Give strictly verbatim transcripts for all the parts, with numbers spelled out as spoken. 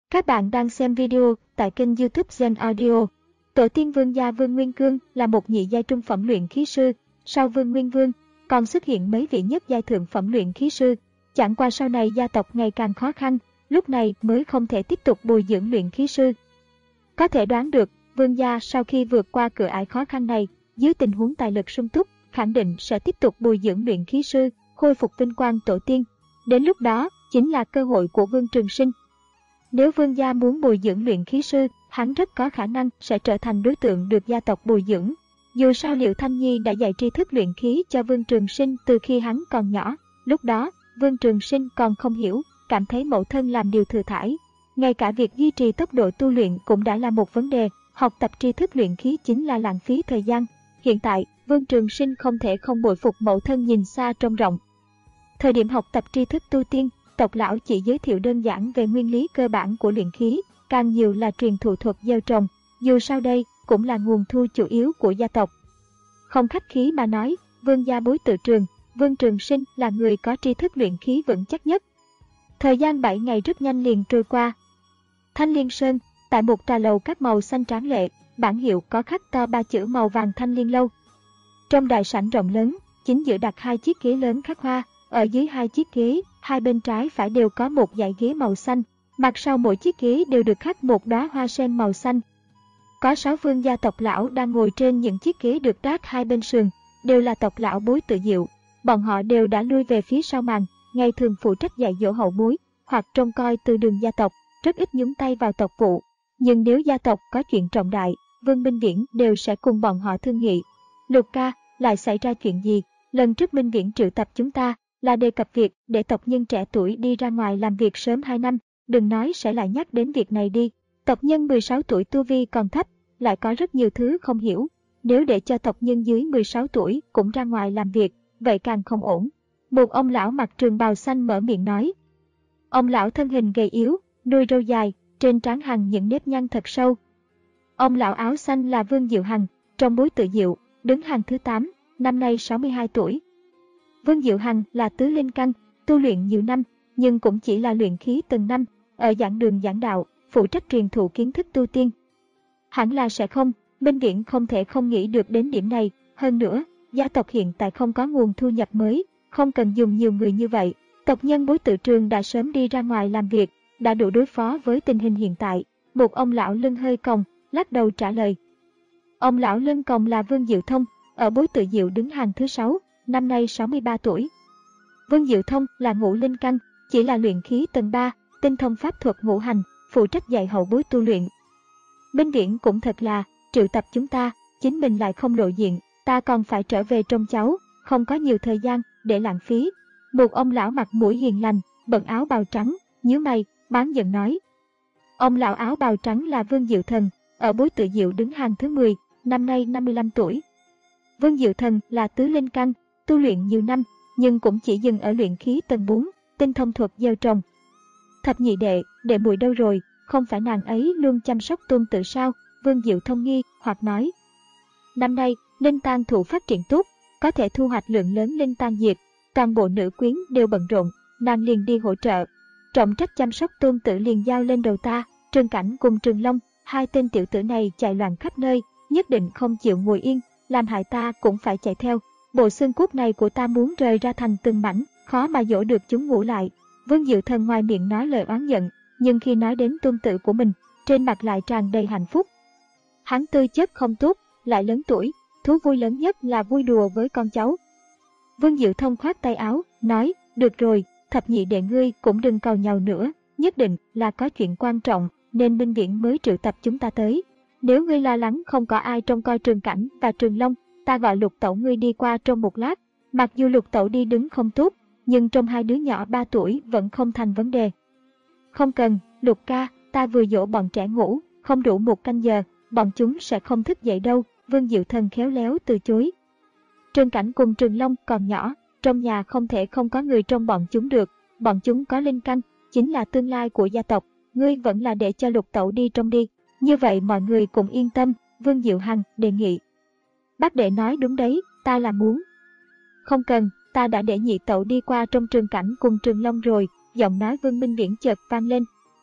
Các bạn đang xem video tại kênh YouTube Gen Audio. Tổ tiên Vương gia Vương Nguyên Cương là một nhị giai trung phẩm luyện khí sư, sau Vương Nguyên Vương, còn xuất hiện mấy vị nhất giai thượng phẩm luyện khí sư. Chẳng qua sau này gia tộc ngày càng khó khăn, lúc này mới không thể tiếp tục bồi dưỡng luyện khí sư. Có thể đoán được, Vương gia sau khi vượt qua cửa ải khó khăn này, dưới tình huống tài lực sung túc, khẳng định sẽ tiếp tục bồi dưỡng luyện khí sư, khôi phục vinh quang tổ tiên. Đến lúc đó, chính là cơ hội của Vương Trường Sinh. Nếu Vương gia muốn bồi dưỡng luyện khí sư, hắn rất có khả năng sẽ trở thành đối tượng được gia tộc bồi dưỡng. Dù sao Liệu Thanh Nhi đã dạy tri thức luyện khí cho Vương Trường Sinh từ khi hắn còn nhỏ, lúc đó, Vương Trường Sinh còn không hiểu, cảm thấy mẫu thân làm điều thừa thãi. Ngay cả việc duy trì tốc độ tu luyện cũng đã là một vấn đề, học tập tri thức luyện khí chính là lãng phí thời gian. Hiện tại, Vương Trường Sinh không thể không bội phục mẫu thân nhìn xa trông rộng. Thời điểm học tập tri thức tu tiên, tộc lão chỉ giới thiệu đơn giản về nguyên lý cơ bản của luyện khí, càng nhiều là truyền thụ thuật gieo trồng, dù sao đây cũng là nguồn thu chủ yếu của gia tộc. Không khách khí mà nói, Vương gia bối tự trường, Vương Trường Sinh là người có tri thức luyện khí vững chắc nhất. Thời gian bảy ngày rất nhanh liền trôi qua. Thanh Liên Sơn, tại một trà lầu các màu xanh tráng lệ, bảng hiệu có khắc to ba chữ màu vàng Thanh Liên Lâu. Trong đại sảnh rộng lớn, chính giữa đặt hai chiếc ghế lớn khắc hoa, ở dưới hai chiếc ghế, hai bên trái phải đều có một dãy ghế màu xanh, mặt sau mỗi chiếc ghế đều được khắc một đóa hoa sen màu xanh. Có sáu vương gia tộc lão đang ngồi trên những chiếc ghế được đát hai bên sườn, đều là tộc lão bối tự diệu. Bọn họ đều đã lui về phía sau màn, ngày thường phụ trách dạy dỗ hậu bối, hoặc trông coi từ đường gia tộc, rất ít nhúng tay vào tộc vụ. Nhưng nếu gia tộc có chuyện trọng đại, Vương Minh Viễn đều sẽ cùng bọn họ thương nghị. Lục ca, lại xảy ra chuyện gì? Lần trước Minh Viễn triệu tập chúng ta là đề cập việc để tộc nhân trẻ tuổi đi ra ngoài làm việc sớm hai năm, đừng nói sẽ lại nhắc đến việc này đi. Tộc nhân mười sáu tuổi tu vi còn thấp, lại có rất nhiều thứ không hiểu. Nếu để cho tộc nhân dưới mười sáu tuổi cũng ra ngoài làm việc, vậy càng không ổn. Một ông lão mặc trường bào xanh mở miệng nói. Ông lão thân hình gầy yếu, đuôi râu dài, trên trán hằn những nếp nhăn thật sâu. Ông lão áo xanh là Vương Diệu Hằng, trong bối tự diệu, đứng hàng thứ tám, năm nay sáu mươi hai tuổi. Vương Diệu Hằng là tứ linh căn, tu luyện nhiều năm, nhưng cũng chỉ là luyện khí từng năm, ở giảng đường giảng đạo, phụ trách truyền thụ kiến thức tu tiên. Hẳn là sẽ không, Minh Viễn không thể không nghĩ được đến điểm này, hơn nữa, gia tộc hiện tại không có nguồn thu nhập mới, không cần dùng nhiều người như vậy. Tộc nhân bối tự trường đã sớm đi ra ngoài làm việc, đã đủ đối phó với tình hình hiện tại. Một ông lão lưng hơi còng, lắc đầu trả lời. Ông lão lưng còng là Vương Diệu Thông, ở bối tự diệu đứng hàng thứ sáu, năm nay sáu mươi ba tuổi. Vương Diệu Thông là ngũ linh căn, chỉ là luyện khí tầng ba, tinh thông pháp thuật ngũ hành, phụ trách dạy hậu bối tu luyện. Minh Viễn cũng thật là, triệu tập chúng ta, chính mình lại không lộ diện, ta còn phải trở về trông cháu, không có nhiều thời gian để lãng phí. Một ông lão mặt mũi hiền lành, bận áo bào trắng, nhíu mày, bán giận nói. Ông lão áo bào trắng là Vương Diệu Thần, ở bối tự diệu đứng hàng thứ mười, năm nay năm mươi lăm tuổi. Vương Diệu Thần là tứ linh căn, tu luyện nhiều năm, nhưng cũng chỉ dừng ở luyện khí tầng bốn, tinh thông thuật gieo trồng. Thập nhị đệ, đệ muội đâu rồi, không phải nàng ấy luôn chăm sóc tôn tử sao? Vương Diệu Thông nghi hoặc nói. Năm nay, linh tang thụ phát triển tốt, có thể thu hoạch lượng lớn linh tang diệt, toàn bộ nữ quyến đều bận rộn, nàng liền đi hỗ trợ. Trọng trách chăm sóc tôn tử liền giao lên đầu ta. Trương Cảnh cùng Trường Long, hai tên tiểu tử này chạy loạn khắp nơi, nhất định không chịu ngồi yên, làm hại ta cũng phải chạy theo. Bộ xương cốt này của ta muốn rời ra thành từng mảnh, khó mà dỗ được chúng ngủ lại. Vương Diệu Thần ngoài miệng nói lời oán giận, nhưng khi nói đến tôn tử của mình, trên mặt lại tràn đầy hạnh phúc. Hắn tư chất không tốt, lại lớn tuổi, thú vui lớn nhất là vui đùa với con cháu. Vương Diệu Thông khoát tay áo, nói, được rồi, thập nhị đệ ngươi cũng đừng cầu nhau nữa, nhất định là có chuyện quan trọng, nên Minh Viễn mới triệu tập chúng ta tới. Nếu ngươi lo lắng không có ai trông coi Trường Cảnh và Trường Long, ta gọi Lục Tẩu ngươi đi qua trong một lát. Mặc dù Lục Tẩu đi đứng không tốt, nhưng trong hai đứa nhỏ ba tuổi vẫn không thành vấn đề. Không cần, Lục ca, ta vừa dỗ bọn trẻ ngủ, không đủ một canh giờ, bọn chúng sẽ không thức dậy đâu. Vương Diệu Thần khéo léo từ chối. Trường Cảnh cùng Trường Long còn nhỏ, trong nhà không thể không có người trông bọn chúng được, bọn chúng có linh căn, chính là tương lai của gia tộc, ngươi vẫn là để cho Lục Tẩu đi trông đi, như vậy mọi người cũng yên tâm. Vương Diệu Hằng đề nghị. Bác đệ nói đúng đấy, ta là muốn. Không cần, ta đã để nhị tẩu đi qua trong Trường Cảnh cùng Trường Long rồi. Giọng nói Vương Minh Viễn chợt vang lên.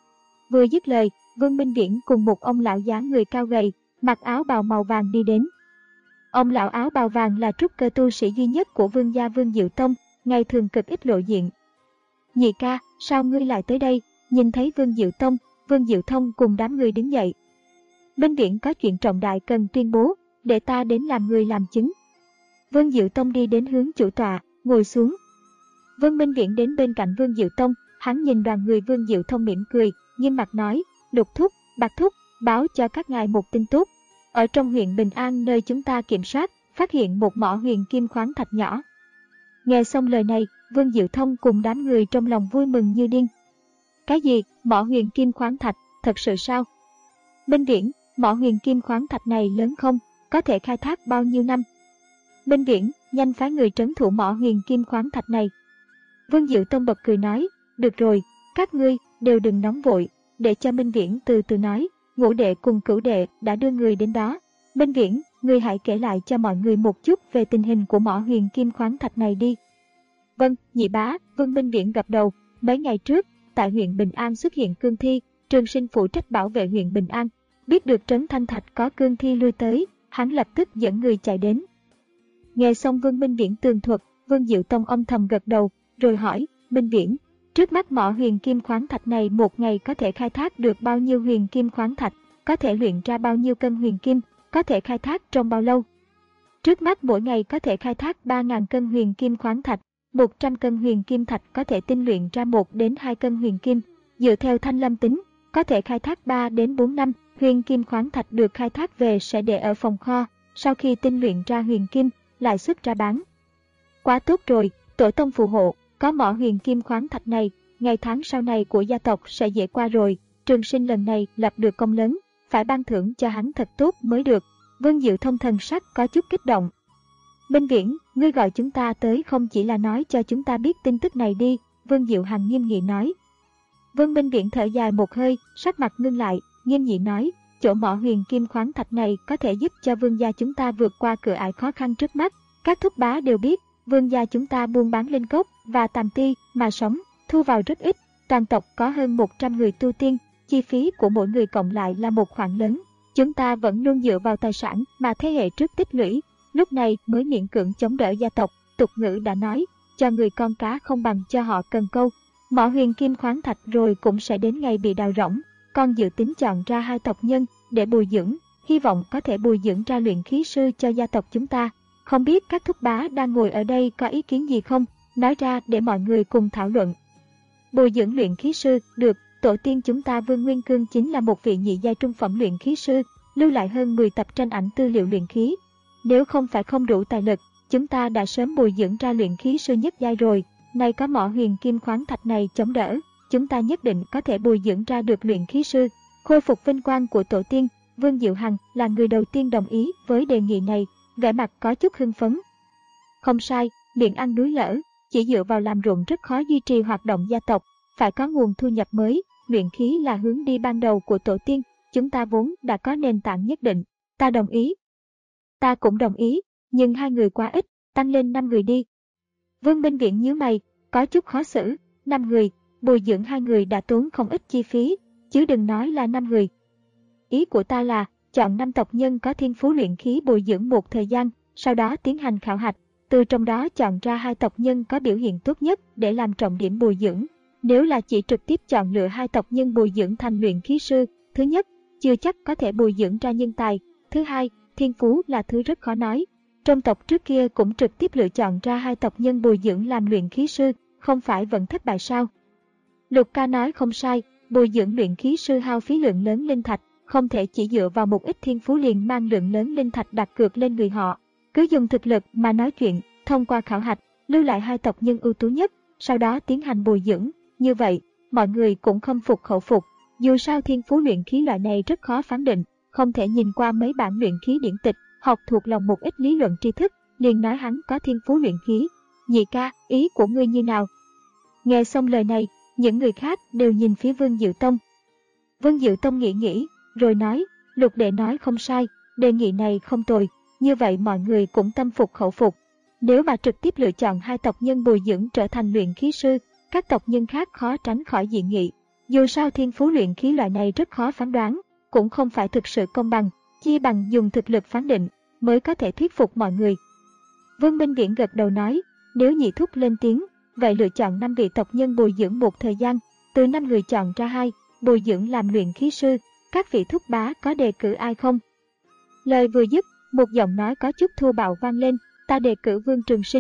Vừa dứt lời, Vương Minh Viễn cùng một ông lão dáng người cao gầy, mặc áo bào màu vàng đi đến. Ông lão áo bào vàng là trúc cơ tu sĩ duy nhất của Vương gia Vương Diệu Tông, ngày thường cực ít lộ diện. Nhị ca, sao ngươi lại tới đây? Nhìn thấy Vương Diệu Tông, Vương Diệu Thông cùng đám người đứng dậy. Minh Viễn có chuyện trọng đại cần tuyên bố, để ta đến làm người làm chứng. Vương Diệu Tông đi đến hướng chủ tọa, ngồi xuống. Vương Minh Viễn đến bên cạnh Vương Diệu Tông, hắn nhìn đoàn người Vương Diệu Thông mỉm cười, nghiêm mặt nói, Lục thúc, Bạc thúc, báo cho các ngài một tin tốt. Ở trong huyện Bình An nơi chúng ta kiểm soát, phát hiện một mỏ huyền kim khoáng thạch nhỏ. Nghe xong lời này, Vương Diệu Thông cùng đám người trong lòng vui mừng như điên. Cái gì, mỏ huyền kim khoáng thạch, thật sự sao? Minh Viễn, mỏ huyền kim khoáng thạch này lớn không, có thể khai thác bao nhiêu năm? Minh Viễn, nhanh phái người trấn thủ mỏ huyền kim khoáng thạch này. Vương Diệu Tông bật cười nói, được rồi, các ngươi đều đừng nóng vội, để cho Minh Viễn từ từ nói. Ngũ đệ cùng cửu đệ đã đưa người đến đó. Minh Viễn, ngươi hãy kể lại cho mọi người một chút về tình hình của mỏ huyền kim khoáng thạch này đi. Vâng, nhị bá, Vương Minh Viễn gật đầu. Mấy ngày trước, tại huyện Bình An xuất hiện cương thi, Trường Sinh phụ trách bảo vệ huyện Bình An. Biết được trấn Thanh Thạch có cương thi lui tới, hắn lập tức dẫn người chạy đến. Nghe xong Vương Minh Viễn tường thuật, Vương Diệu Tông âm thầm gật đầu, rồi hỏi, Minh Viễn, trước mắt mỏ huyền kim khoáng thạch này một ngày có thể khai thác được bao nhiêu huyền kim khoáng thạch, có thể luyện ra bao nhiêu cân huyền kim, có thể khai thác trong bao lâu? Trước mắt mỗi ngày có thể khai thác ba nghìn cân huyền kim khoáng thạch, một trăm cân huyền kim thạch có thể tinh luyện ra một đến hai cân huyền kim. Dựa theo Thanh Lâm tính, có thể khai thác ba đến bốn năm, huyền kim khoáng thạch được khai thác về sẽ để ở phòng kho, sau khi tinh luyện ra huyền kim, lại xuất ra bán. Quá tốt rồi, tổ tông phù hộ, có mỏ huyền kim khoáng thạch này, ngày tháng sau này của gia tộc sẽ dễ qua rồi. Trường Sinh lần này lập được công lớn, phải ban thưởng cho hắn thật tốt mới được. Vương Diệu Thông thần sắc có chút kích động. Minh Viễn, ngươi gọi chúng ta tới không chỉ là nói cho chúng ta biết tin tức này đi, Vương Diệu Hằng nghiêm nghị nói. Vương Minh Viễn thở dài một hơi, sắc mặt ngưng lại, nghiêm nghị nói, chỗ mỏ huyền kim khoáng thạch này có thể giúp cho vương gia chúng ta vượt qua cửa ải khó khăn trước mắt. Các thúc bá đều biết, vương gia chúng ta buôn bán linh cốc và tàm ti mà sống, thu vào rất ít, toàn tộc có hơn một trăm người tu tiên, chi phí của mỗi người cộng lại là một khoản lớn. Chúng ta vẫn luôn dựa vào tài sản mà thế hệ trước tích lũy, lúc này mới miễn cưỡng chống đỡ gia tộc. Tục ngữ đã nói, cho người con cá không bằng cho họ cần câu. Mỏ huyền kim khoáng thạch rồi cũng sẽ đến ngày bị đào rỗng, con dự tính chọn ra hai tộc nhân để bồi dưỡng, hy vọng có thể bồi dưỡng ra luyện khí sư cho gia tộc chúng ta. Không biết các thúc bá đang ngồi ở đây có ý kiến gì không, nói ra để mọi người cùng thảo luận. Bồi dưỡng luyện khí sư, được, tổ tiên chúng ta Vương Nguyên Cương chính là một vị nhị giai trung phẩm luyện khí sư, lưu lại hơn mười tập tranh ảnh tư liệu luyện khí. Nếu không phải không đủ tài lực, chúng ta đã sớm bồi dưỡng ra luyện khí sư nhất giai rồi. Nay có mỏ huyền kim khoáng thạch này chống đỡ, chúng ta nhất định có thể bồi dưỡng ra được luyện khí sư, khôi phục vinh quang của tổ tiên. Vương Diệu Hằng là người đầu tiên đồng ý với đề nghị này, vẻ mặt có chút hưng phấn. Không sai, miệng ăn núi lở, chỉ dựa vào làm ruộng rất khó duy trì hoạt động gia tộc, phải có nguồn thu nhập mới, luyện khí là hướng đi ban đầu của tổ tiên, chúng ta vốn đã có nền tảng nhất định, ta đồng ý. Ta cũng đồng ý, nhưng hai người quá ít, tăng lên năm người đi. Vương Minh Viễn nhíu mày, có chút khó xử, năm người, bồi dưỡng hai người đã tốn không ít chi phí, chứ đừng nói là năm người. Ý của ta là, chọn năm tộc nhân có thiên phú luyện khí bồi dưỡng một thời gian, sau đó tiến hành khảo hạch, từ trong đó chọn ra hai tộc nhân có biểu hiện tốt nhất để làm trọng điểm bồi dưỡng. Nếu là chỉ trực tiếp chọn lựa hai tộc nhân bồi dưỡng thành luyện khí sư, thứ nhất, chưa chắc có thể bồi dưỡng ra nhân tài, thứ hai, thiên phú là thứ rất khó nói. Trong tộc trước kia cũng trực tiếp lựa chọn ra hai tộc nhân bồi dưỡng làm luyện khí sư, không phải vẫn thất bại sao? Lục ca nói không sai, bồi dưỡng luyện khí sư hao phí lượng lớn linh thạch, không thể chỉ dựa vào một ít thiên phú liền mang lượng lớn linh thạch đặt cược lên người họ. Cứ dùng thực lực mà nói chuyện, thông qua khảo hạch, lưu lại hai tộc nhân ưu tú nhất, sau đó tiến hành bồi dưỡng. Như vậy, mọi người cũng khâm phục khẩu phục. Dù sao thiên phú luyện khí loại này rất khó phán định, không thể nhìn qua mấy bản luyện khí điển tịch, học thuộc lòng một ít lý luận tri thức, liền nói hắn có thiên phú luyện khí. Nhị ca, ý của ngươi như nào? Nghe xong lời này, những người khác đều nhìn phía Vương Diệu Tông. Vương Diệu Tông nghĩ nghĩ, rồi nói, Lục đệ nói không sai, đề nghị này không tồi, như vậy mọi người cũng tâm phục khẩu phục. Nếu mà trực tiếp lựa chọn hai tộc nhân bồi dưỡng trở thành luyện khí sư, các tộc nhân khác khó tránh khỏi dị nghị. Dù sao thiên phú luyện khí loại này rất khó phán đoán, cũng không phải thực sự công bằng, chi bằng dùng thực lực phán định, mới có thể thuyết phục mọi người. Vương Minh Viễn gật đầu nói, nếu nhị thúc lên tiếng, vậy lựa chọn năm vị tộc nhân bồi dưỡng một thời gian, từ năm người chọn ra hai, bồi dưỡng làm luyện khí sư, các vị thúc bá có đề cử ai không? Lời vừa dứt, một giọng nói có chút thô bạo vang lên, ta đề cử Vương Trường Sinh.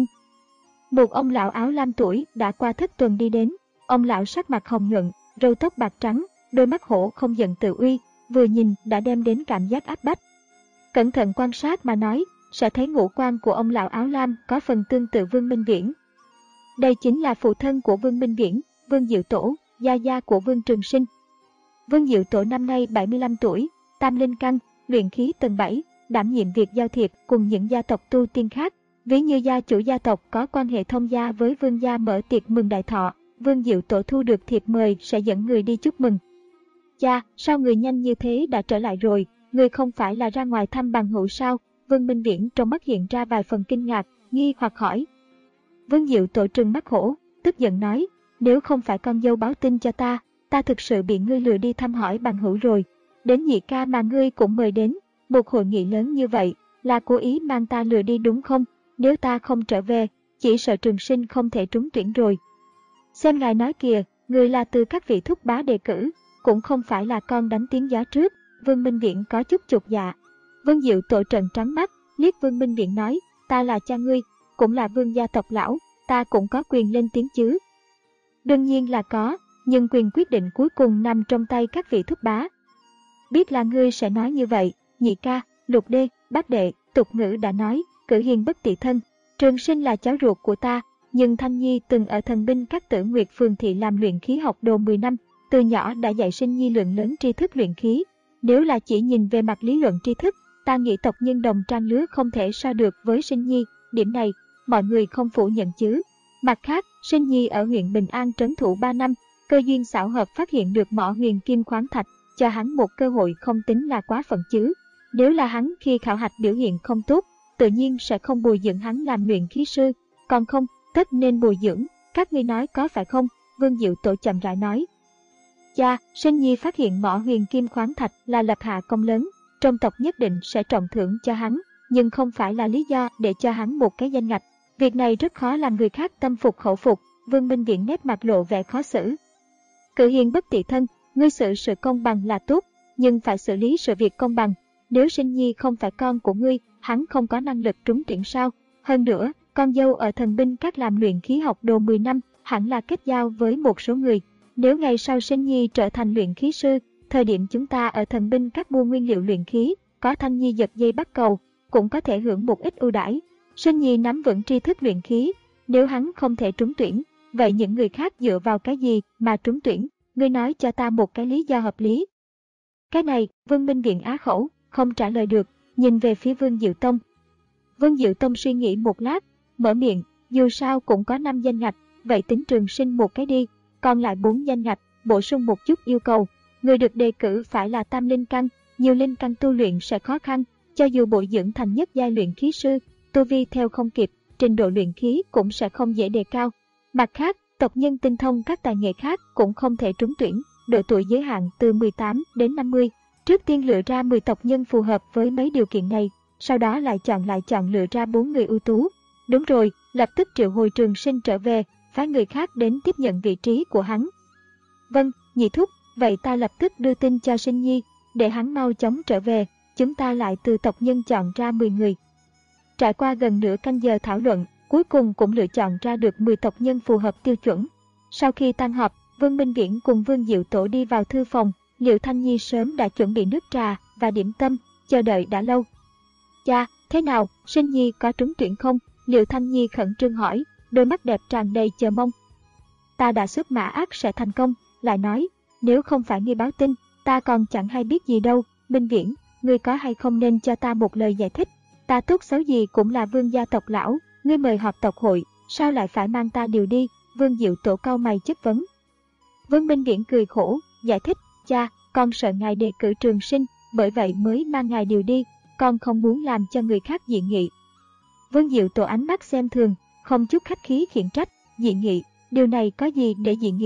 Một ông lão áo lam tuổi đã qua thất tuần đi đến, ông lão sắc mặt hồng nhuận, râu tóc bạc trắng, đôi mắt hổ không giận tự uy, vừa nhìn đã đem đến cảm giác áp bách. Cẩn thận quan sát mà nói, sẽ thấy ngũ quan của ông lão áo lam có phần tương tự Vương Minh Viễn. Đây chính là phụ thân của Vương Minh Viễn, Vương Diệu Tổ, gia gia của Vương Trường Sinh. Vương Diệu Tổ năm nay bảy mươi lăm tuổi, tam linh căn, luyện khí tầng bảy, đảm nhiệm việc giao thiệp cùng những gia tộc tu tiên khác. Ví như gia chủ gia tộc có quan hệ thông gia với vương gia mở tiệc mừng đại thọ, Vương Diệu Tổ thu được thiệp mời sẽ dẫn người đi chúc mừng. Cha, sao người nhanh như thế đã trở lại rồi, người không phải là ra ngoài thăm bằng hữu sao? Vương Minh Viễn trong mắt hiện ra vài phần kinh ngạc, nghi hoặc hỏi. Vương Diệu Tổ trừng mắt hổ, tức giận nói, nếu không phải con dâu báo tin cho ta, ta thực sự bị ngươi lừa đi thăm hỏi bằng hữu rồi. Đến nhị ca mà ngươi cũng mời đến, một hội nghị lớn như vậy, là cố ý mang ta lừa đi đúng không? Nếu ta không trở về, chỉ sợ Trường Sinh không thể trúng tuyển rồi. Xem ngài nói kìa, người là từ các vị thúc bá đề cử, cũng không phải là con đánh tiếng gió trước. Vương Minh Viễn có chút chột dạ. Vương Diệu Tổ trợn trắng mắt, liếc Vương Minh Viễn nói, ta là cha ngươi, cũng là vương gia tộc lão, ta cũng có quyền lên tiếng chứ. Đương nhiên là có, nhưng quyền quyết định cuối cùng nằm trong tay các vị thúc bá. Biết là ngươi sẽ nói như vậy, nhị ca, lục đê, bác đệ, tục ngữ đã nói, cử hiền bất tỵ thân. Trường Sinh là cháu ruột của ta, nhưng Thanh Nhi từng ở thần binh các Tử Nguyệt Phường thị làm luyện khí học đồ mười năm, từ nhỏ đã dạy Sinh Nhi lượng lớn tri thức luyện khí. Nếu là chỉ nhìn về mặt lý luận tri thức, ta nghĩ tộc nhân đồng trang lứa không thể so được với Sinh Nhi, điểm này, mọi người không phủ nhận chứ. Mặt khác, Sinh Nhi ở huyện Bình An trấn thủ ba năm, cơ duyên xảo hợp phát hiện được mỏ huyền kim khoáng thạch, cho hắn một cơ hội không tính là quá phận chứ. Nếu là hắn khi khảo hạch biểu hiện không tốt, tự nhiên sẽ không bồi dưỡng hắn làm luyện khí sư, còn không, tất nên bồi dưỡng, các ngươi nói có phải không? Vương Diệu Tổ chậm rãi nói. Cha, Sinh Nhi phát hiện mỏ huyền kim khoáng thạch là lập hạ công lớn, trong tộc nhất định sẽ trọng thưởng cho hắn, nhưng không phải là lý do để cho hắn một cái danh ngạch. Việc này rất khó làm người khác tâm phục khẩu phục. Vương Minh Viễn nét mặt lộ vẻ khó xử. Cử hiền bất tỵ thân, ngươi xử sự công bằng là tốt, nhưng phải xử lý sự việc công bằng. Nếu Sinh Nhi không phải con của ngươi, hắn không có năng lực trúng tuyển sao? Hơn nữa, con dâu ở thần binh các làm luyện khí học đồ mười năm, hẳn là kết giao với một số người. Nếu ngày sau Sinh Nhi trở thành luyện khí sư, thời điểm chúng ta ở thần binh các mua nguyên liệu luyện khí, có Thanh Nhi giật dây bắt cầu, cũng có thể hưởng một ít ưu đãi. Sinh Nhi nắm vững tri thức luyện khí, nếu hắn không thể trúng tuyển, vậy những người khác dựa vào cái gì mà trúng tuyển? Ngươi nói cho ta một cái lý do hợp lý. Cái này, Vương Minh Viễn á khẩu, không trả lời được, nhìn về phía Vương Diệu Tông. Vương Diệu Tông suy nghĩ một lát, mở miệng, dù sao cũng có năm danh ngạch, vậy tính Trường Sinh một cái đi, còn lại bốn danh ngạch, bổ sung một chút yêu cầu. Người được đề cử phải là tam linh căn, nhiều linh căn tu luyện sẽ khó khăn, cho dù bồi dưỡng thành nhất giai luyện khí sư, tu vi theo không kịp, trình độ luyện khí cũng sẽ không dễ đề cao. Mặt khác, tộc nhân tinh thông các tài nghệ khác cũng không thể trúng tuyển, độ tuổi giới hạn từ mười tám đến năm mươi. Trước tiên lựa ra mười tộc nhân phù hợp với mấy điều kiện này, sau đó lại chọn lại chọn lựa ra bốn người ưu tú. Đúng rồi, lập tức triệu hồi Trường Sinh trở về, phái người khác đến tiếp nhận vị trí của hắn. Vâng, nhị thúc, vậy ta lập tức đưa tin cho Sinh Nhi, để hắn mau chóng trở về, chúng ta lại từ tộc nhân chọn ra mười người. Trải qua gần nửa canh giờ thảo luận, cuối cùng cũng lựa chọn ra được mười tộc nhân phù hợp tiêu chuẩn. Sau khi tan họp, Vương Minh Viễn cùng Vương Diệu Tổ đi vào thư phòng, Liệu Thanh Nhi sớm đã chuẩn bị nước trà và điểm tâm, chờ đợi đã lâu. Cha, thế nào, Sinh Nhi có trúng tuyển không? Liệu Thanh Nhi khẩn trương hỏi, đôi mắt đẹp tràn đầy chờ mong. Ta đã xuất mã ác sẽ thành công, lại nói, nếu không phải ngươi báo tin, ta còn chẳng hay biết gì đâu. Minh Viễn, ngươi có hay không nên cho ta một lời giải thích? Ta tốt xấu gì cũng là vương gia tộc lão, ngươi mời họp tộc hội, sao lại phải mang ta điều đi? Vương Diệu Tổ cau mày chất vấn. Vương Minh Viễn cười khổ, giải thích, cha, con sợ ngài đề cử Trường Sinh, bởi vậy mới mang ngài điều đi, con không muốn làm cho người khác dị nghị. Vương Diệu Tổ ánh mắt xem thường, không chút khách khí khiển trách, dị nghị, điều này có gì để dị nghị?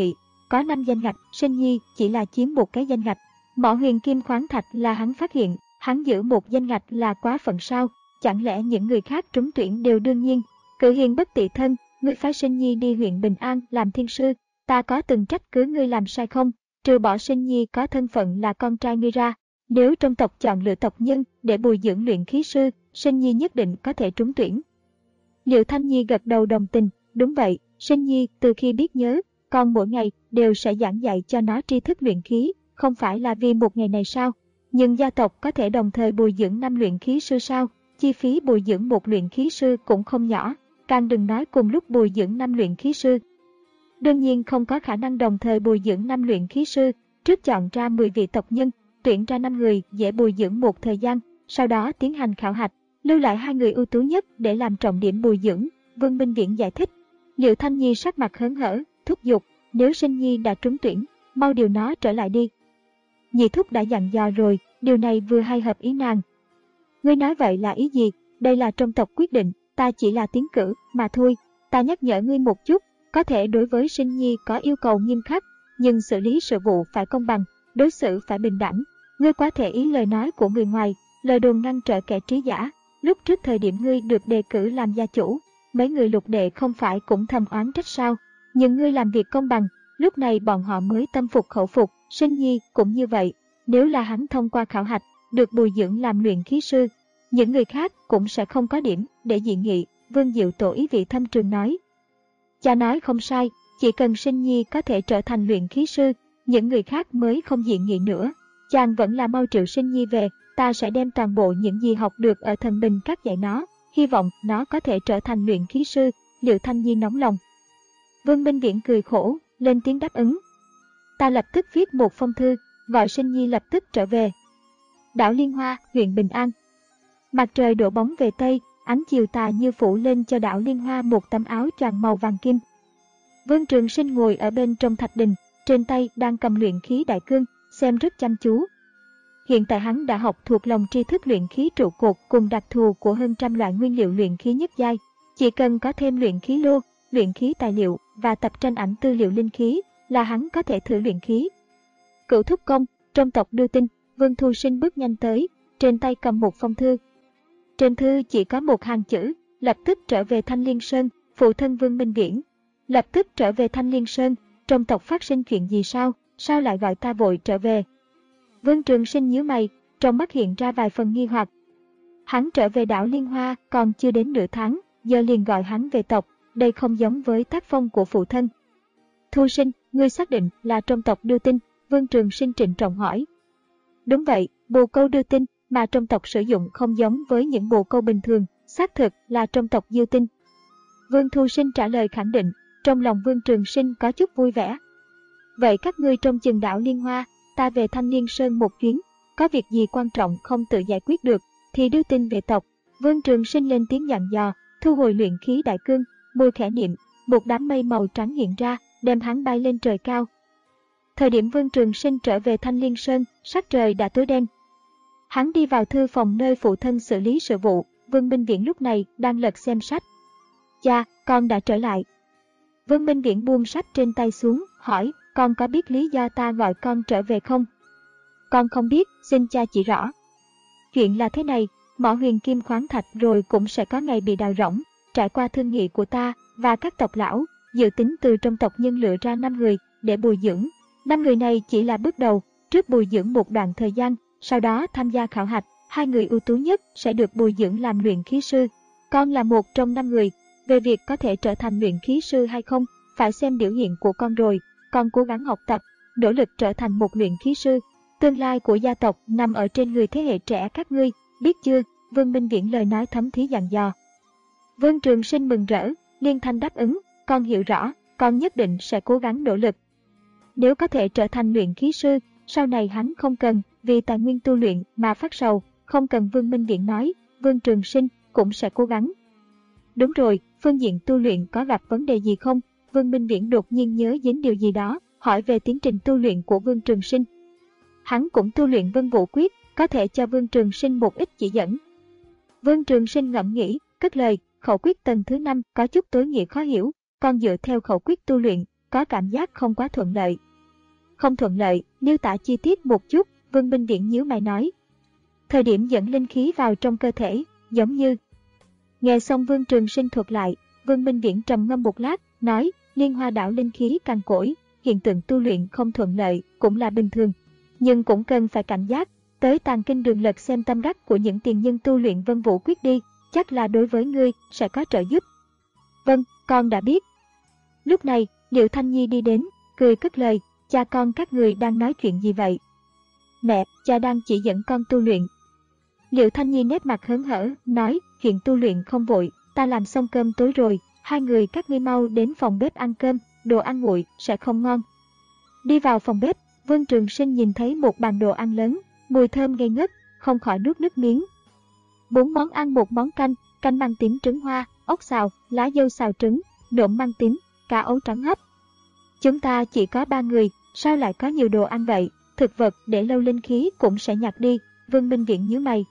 có năm danh ngạch, Sinh Nhi chỉ là chiếm một cái danh ngạch. Mỏ huyền kim khoáng thạch là hắn phát hiện, hắn giữ một danh ngạch là quá phận sao, chẳng lẽ những người khác trúng tuyển đều đương nhiên. Cử Hiền bất tị thân, ngươi phái Sinh Nhi đi huyện Bình An làm thiên sư, ta có từng trách cứ ngươi làm sai không? Trừ bỏ Sinh Nhi có thân phận là con trai ngươi ra, nếu trong tộc chọn lựa tộc nhân để bồi dưỡng luyện khí sư, Sinh Nhi nhất định có thể trúng tuyển. Liệu Thanh Nhi gật đầu đồng tình, đúng vậy, Sinh Nhi từ khi biết nhớ, con mỗi ngày đều sẽ giảng dạy cho nó tri thức luyện khí, không phải là vì một ngày này sao? Nhưng gia tộc có thể đồng thời bồi dưỡng năm luyện khí sư sao? Chi phí bồi dưỡng một luyện khí sư cũng không nhỏ, càng đừng nói cùng lúc bồi dưỡng năm luyện khí sư. Đương nhiên không có khả năng đồng thời bồi dưỡng năm luyện khí sư, trước chọn ra mười vị tộc nhân, tuyển ra năm người dễ bồi dưỡng một thời gian, sau đó tiến hành khảo hạch, lưu lại hai người ưu tú nhất để làm trọng điểm bồi dưỡng, Vương Minh Viễn giải thích. Liệu Thanh Nhi sắc mặt hớn hở, thúc giục, nếu Sinh Nhi đã trúng tuyển, mau điều nó trở lại đi. Nhị thúc đã dặn dò rồi, điều này vừa hay hợp ý nàng. Ngươi nói vậy là ý gì? Đây là trong tộc quyết định, ta chỉ là tiến cử, mà thôi. Ta nhắc nhở ngươi một chút, có thể đối với Sinh Nhi có yêu cầu nghiêm khắc, nhưng xử lý sự vụ phải công bằng, đối xử phải bình đẳng. Ngươi quá thể ý lời nói của người ngoài, lời đồn ngăn trở kẻ trí giả. Lúc trước thời điểm ngươi được đề cử làm gia chủ, mấy người lục đệ không phải cũng thầm oán trách sao? Nhưng ngươi làm việc công bằng, lúc này bọn họ mới tâm phục khẩu phục. Sinh Nhi cũng như vậy, nếu là hắn thông qua khảo hạch, được bồi dưỡng làm luyện khí sư, những người khác cũng sẽ không có điểm để dị nghị, Vương Diệu Tổ ý vị thâm trường nói. Cha nói không sai, chỉ cần Sinh Nhi có thể trở thành luyện khí sư, những người khác mới không dị nghị nữa. Chàng vẫn là mau triệu Sinh Nhi về, ta sẽ đem toàn bộ những gì học được ở Thần Bình Các dạy nó, hy vọng nó có thể trở thành luyện khí sư. Liệu Thanh Nhi nóng lòng. Vương Minh Viễn cười khổ, lên tiếng đáp ứng. Ta lập tức viết một phong thư, gọi Sinh Nhi lập tức trở về. Đảo Liên Hoa, huyện Bình An. Mặt trời đổ bóng về Tây, ánh chiều tà như phủ lên cho đảo Liên Hoa một tấm áo choàng màu vàng kim. Vương Trường Sinh ngồi ở bên trong thạch đình, trên tay đang cầm luyện khí đại cương, xem rất chăm chú. Hiện tại hắn đã học thuộc lòng tri thức luyện khí trụ cột cùng đặc thù của hơn trăm loại nguyên liệu luyện khí nhất giai. Chỉ cần có thêm luyện khí lô, luyện khí tài liệu và tập tranh ảnh tư liệu linh khí là hắn có thể thử luyện khí. Cửu thúc công, trong tộc đưa tin, Vương Thu Sinh bước nhanh tới, trên tay cầm một phong thư. Trên thư chỉ có một hàng chữ, lập tức trở về Thanh Liên Sơn, phụ thân Vương Minh Viễn. Lập tức trở về Thanh Liên Sơn, trong tộc phát sinh chuyện gì sao, sao lại gọi ta vội trở về? Vương Trường Sinh nhíu mày, trong mắt hiện ra vài phần nghi hoặc. Hắn trở về đảo Liên Hoa còn chưa đến nửa tháng, giờ liền gọi hắn về tộc, đây không giống với tác phong của phụ thân. Thu Sinh, ngươi xác định là trong tộc đưa tin, Vương Trường Sinh trịnh trọng hỏi. Đúng vậy, bồ câu đưa tin mà trong tộc sử dụng không giống với những bồ câu bình thường, xác thực là trong tộc đưa tin. Vương Thu Sinh trả lời khẳng định, trong lòng Vương Trường Sinh có chút vui vẻ. Vậy các ngươi trong chừng đảo Liên Hoa, ta về Thanh Liên Sơn một chuyến, có việc gì quan trọng không tự giải quyết được, thì đưa tin về tộc. Vương Trường Sinh lên tiếng dặn dò, thu hồi luyện khí đại cương, môi khẽ niệm, một đám mây màu trắng hiện ra, đem hắn bay lên trời cao. Thời điểm Vương Trường Sinh trở về Thanh Liên Sơn, sắc trời đã tối đen. Hắn đi vào thư phòng nơi phụ thân xử lý sự vụ, Vương Minh Viễn lúc này đang lật xem sách. Cha, con đã trở lại. Vương Minh Viễn buông sách trên tay xuống, hỏi, con có biết lý do ta gọi con trở về không? Con không biết, xin cha chỉ rõ. Chuyện là thế này, mỏ huyền kim khoáng thạch rồi cũng sẽ có ngày bị đào rỗng, trải qua thương nghị của ta và các tộc lão, dự tính từ trong tộc nhân lựa ra năm người để bồi dưỡng. Năm người này chỉ là bước đầu, trước bồi dưỡng một đoạn thời gian, sau đó tham gia khảo hạch, hai người ưu tú nhất sẽ được bồi dưỡng làm luyện khí sư. Con là một trong năm người, về việc có thể trở thành luyện khí sư hay không, phải xem biểu hiện của con rồi. Con cố gắng học tập, nỗ lực trở thành một luyện khí sư. Tương lai của gia tộc nằm ở trên người thế hệ trẻ các ngươi, biết chưa? Vương Minh Viễn lời nói thấm thía dặn dò. Vương Trường Sinh mừng rỡ, liên thanh đáp ứng, con hiểu rõ, con nhất định sẽ cố gắng nỗ lực. Nếu có thể trở thành luyện khí sư, sau này hắn không cần vì tài nguyên tu luyện mà phát sầu, không cần Vương Minh Viễn nói, Vương Trường Sinh cũng sẽ cố gắng. Đúng rồi, phương diện tu luyện có gặp vấn đề gì không? Vương Minh Viễn đột nhiên nhớ đến điều gì đó, hỏi về tiến trình tu luyện của Vương Trường Sinh. Hắn cũng tu luyện Vân Vũ Quyết, có thể cho Vương Trường Sinh một ít chỉ dẫn. Vương Trường Sinh ngẫm nghĩ, cất lời, khẩu quyết tầng thứ năm có chút tối nghĩa khó hiểu, con dựa theo khẩu quyết tu luyện, có cảm giác không quá thuận lợi. Không thuận lợi, miêu tả chi tiết một chút, Vương Minh Viễn nhíu mày nói. Thời điểm dẫn linh khí vào trong cơ thể, giống như... Nghe xong Vương Trường Sinh thuật lại, Vương Minh Viễn trầm ngâm một lát, nói, Liên Hoa đảo linh khí cằn cỗi, hiện tượng tu luyện không thuận lợi cũng là bình thường, nhưng cũng cần phải cảnh giác, tới Tàng Kinh Đường lật xem tâm đắc của những tiền nhân tu luyện Vân Vũ Quyết đi, chắc là đối với ngươi sẽ có trợ giúp. Vâng, con đã biết. Lúc này, Liệu Thanh Nhi đi đến, cười cất lời, cha con các người đang nói chuyện gì vậy? Mẹ, cha đang chỉ dẫn con tu luyện. Liệu Thanh Nhi nét mặt hớn hở, nói, chuyện tu luyện không vội, ta làm xong cơm tối rồi, hai người các ngươi mau đến phòng bếp ăn cơm, đồ ăn nguội sẽ không ngon. Đi vào phòng bếp, Vương Trường Sinh nhìn thấy một bàn đồ ăn lớn, mùi thơm ngây ngất, không khỏi nuốt nước miếng. Bốn món ăn một món canh, canh măng tím trứng hoa, ốc xào, lá dâu xào trứng, nộm măng tím, cá ấu trắng hấp. Chúng ta chỉ có ba người, sao lại có nhiều đồ ăn vậy? Thực vật để lâu linh khí cũng sẽ nhạt đi. Vương Minh Viễn nhíu mày.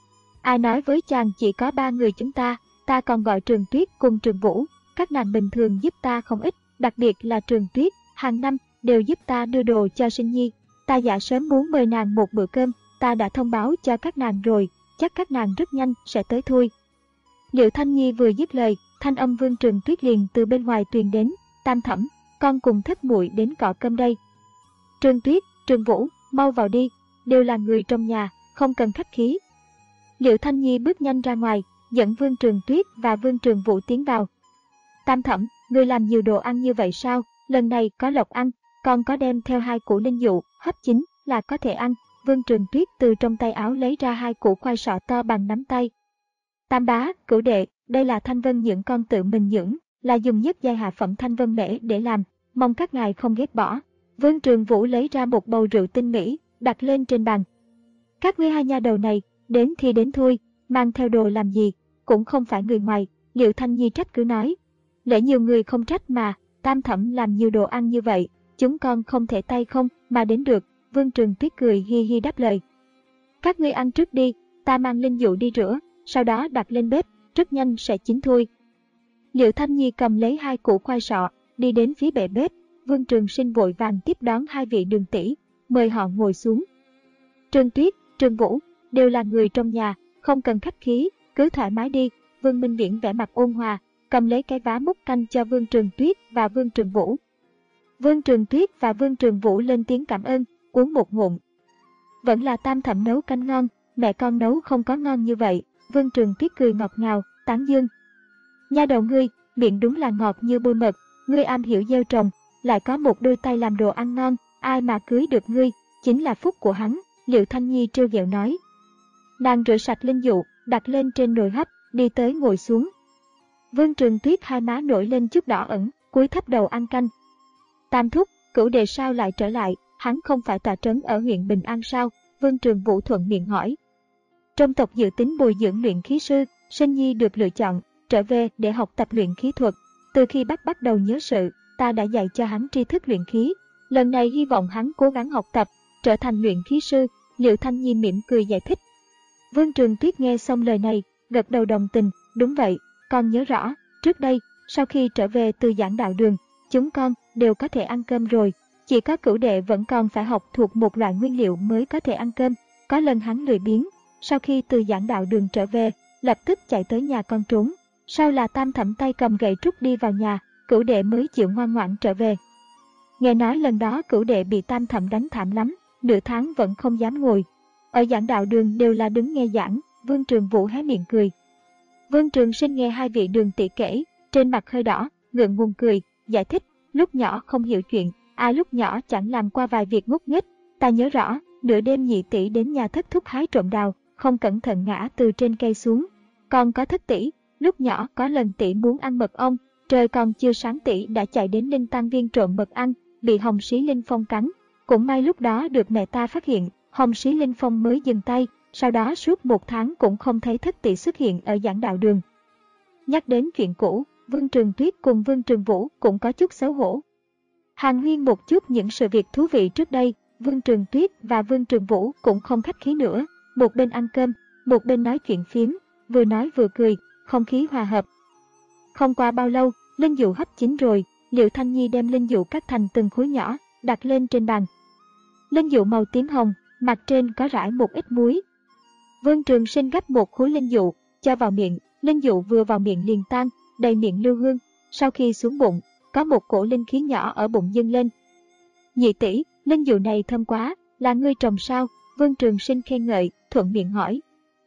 Ai nói với chàng chỉ có ba người chúng ta? Ta còn gọi Trường Tuyết cùng Trường Vũ, các nàng bình thường giúp ta không ít, đặc biệt là Trường Tuyết, hàng năm đều giúp ta đưa đồ cho Sinh Nhi. Ta dạ sớm muốn mời nàng một bữa cơm, ta đã thông báo cho các nàng rồi, chắc các nàng rất nhanh sẽ tới thôi. Liệu Thanh Nhi vừa dứt lời, thanh âm Vương Trường Tuyết liền từ bên ngoài truyền đến, Tam Thẩm, con cùng thất muội đến cọ cơm đây. Trường Tuyết, Trường Vũ, mau vào đi, đều là người trong nhà, không cần khách khí. Liệu Thanh Nhi bước nhanh ra ngoài, dẫn Vương Trường Tuyết và Vương Trường Vũ tiến vào. Tam Thẩm, người làm nhiều đồ ăn như vậy sao? Lần này có lộc ăn, còn có đem theo hai củ linh dụ, hấp chín là có thể ăn. Vương Trường Tuyết từ trong tay áo lấy ra hai củ khoai sọ to bằng nắm tay. Tam bá, cửu đệ, đây là thanh vân những con tự mình dưỡng, là dùng nhất giai hạ phẩm thanh vân mễ để làm, mong các ngài không ghét bỏ. Vương Trường Vũ lấy ra một bầu rượu tinh mỹ, đặt lên trên bàn. Các ngươi hai nha đầu này, đến thì đến thôi, mang theo đồ làm gì, cũng không phải người ngoài. Liệu Thanh Nhi trách cứ nói. Lẽ nhiều người không trách mà, Tam Thẩm làm nhiều đồ ăn như vậy, chúng con không thể tay không mà đến được. Vương Trường Tuyết cười hi hi đáp lời. Các ngươi ăn trước đi, ta mang linh dụ đi rửa, sau đó đặt lên bếp, rất nhanh sẽ chín thôi. Liệu Thanh Nhi cầm lấy hai củ khoai sọ, đi đến phía bệ bếp. Vương Trường Sinh vội vàng tiếp đón hai vị đường tỷ, mời họ ngồi xuống. Trường Tuyết, Trường Vũ, đều là người trong nhà, không cần khách khí, cứ thoải mái đi. Vương Minh Viễn vẻ mặt ôn hòa, cầm lấy cái vá múc canh cho Vương Trường Tuyết và Vương Trường Vũ. Vương Trường Tuyết và Vương Trường Vũ lên tiếng cảm ơn, uống một ngụm. Vẫn là Tam Thẩm nấu canh ngon, mẹ con nấu không có ngon như vậy. Vương Trường Tuyết cười ngọt ngào, tán dương. Nha đầu ngươi, miệng đúng là ngọt như bôi mật, ngươi am hiểu gieo trồng, lại có một đôi tay làm đồ ăn ngon, ai mà cưới được ngươi, chính là phúc của hắn. Liệu Thanh Nhi trêu ghẹo nói. Nàng rửa sạch linh dụ, đặt lên trên nồi hấp, đi tới ngồi xuống. Vương Trường Tuyết hai má nổi lên chút đỏ ẩn, cúi thấp đầu ăn canh. Tam thúc, cửu đệ sao lại trở lại, hắn không phải tọa trấn ở huyện Bình An sao? Vương Trường Vũ thuận miệng hỏi. Trong tộc dự tính bồi dưỡng luyện khí sư, Sinh Nhi được lựa chọn, trở về để học tập luyện khí thuật. Từ khi bắt bắt đầu nhớ sự, ta đã dạy cho hắn tri thức luyện khí. Lần này hy vọng hắn cố gắng học tập, trở thành luyện khí sư. Liệu Thanh Nhi mỉm cười giải thích. Vương Trường Tuyết nghe xong lời này, gật đầu đồng tình. Đúng vậy, con nhớ rõ, trước đây, sau khi trở về từ giảng đạo đường, chúng con đều có thể ăn cơm rồi. Chỉ có cửu đệ vẫn còn phải học thuộc một loại nguyên liệu mới có thể ăn cơm. Có lần hắn lười biếng, sau khi từ giảng đạo đường trở về, lập tức chạy tới nhà con trốn. Sau là Tam Thẩm tay cầm gậy trúc đi vào nhà, cửu đệ mới chịu ngoan ngoãn trở về. Nghe nói lần đó cửu đệ bị Tam Thẩm đánh thảm lắm, nửa tháng vẫn không dám ngồi. Ở giảng đạo đường đều là đứng nghe giảng. Vương Trường Vũ hé miệng cười. Vương Trường Sinh nghe hai vị đường tỷ kể, trên mặt hơi đỏ, ngượng ngùng cười, giải thích, lúc nhỏ không hiểu chuyện, ai lúc nhỏ chẳng làm qua vài việc ngốc nghếch. Ta nhớ rõ, nửa đêm nhị tỷ đến nhà thất thúc hái trộm đào, không cẩn thận ngã từ trên cây xuống. Còn có thất tỷ, lúc nhỏ có lần tỷ muốn ăn mật ong, trời còn chưa sáng tỷ đã chạy đến Linh Tăng Viên trộm mật ăn, bị Hồng Sĩ Linh Phong cắn. Cũng may lúc đó được mẹ ta phát hiện, Hồng Sĩ Linh Phong mới dừng tay, sau đó suốt một tháng cũng không thấy thất tỷ xuất hiện ở giảng đạo đường. Nhắc đến chuyện cũ, Vương Trường Tuyết cùng Vương Trường Vũ cũng có chút xấu hổ. Hàn huyên một chút những sự việc thú vị trước đây, Vương Trường Tuyết và Vương Trường Vũ cũng không khách khí nữa, một bên ăn cơm, một bên nói chuyện phiếm, vừa nói vừa cười, không khí hòa hợp. Không qua bao lâu, linh dụ hấp chín rồi, Liệu Thanh Nhi đem linh dụ cắt thành từng khối nhỏ, đặt lên trên bàn. Linh dụ màu tím hồng, mặt trên có rải một ít muối. Vương Trường Sinh gấp một khối linh dụ, cho vào miệng, linh dụ vừa vào miệng liền tan, đầy miệng lưu hương. Sau khi xuống bụng, có một cổ linh khí nhỏ ở bụng dâng lên. Nhị tỷ, linh dụ này thơm quá, là ngươi trồng sao? Vương Trường Sinh khen ngợi, thuận miệng hỏi.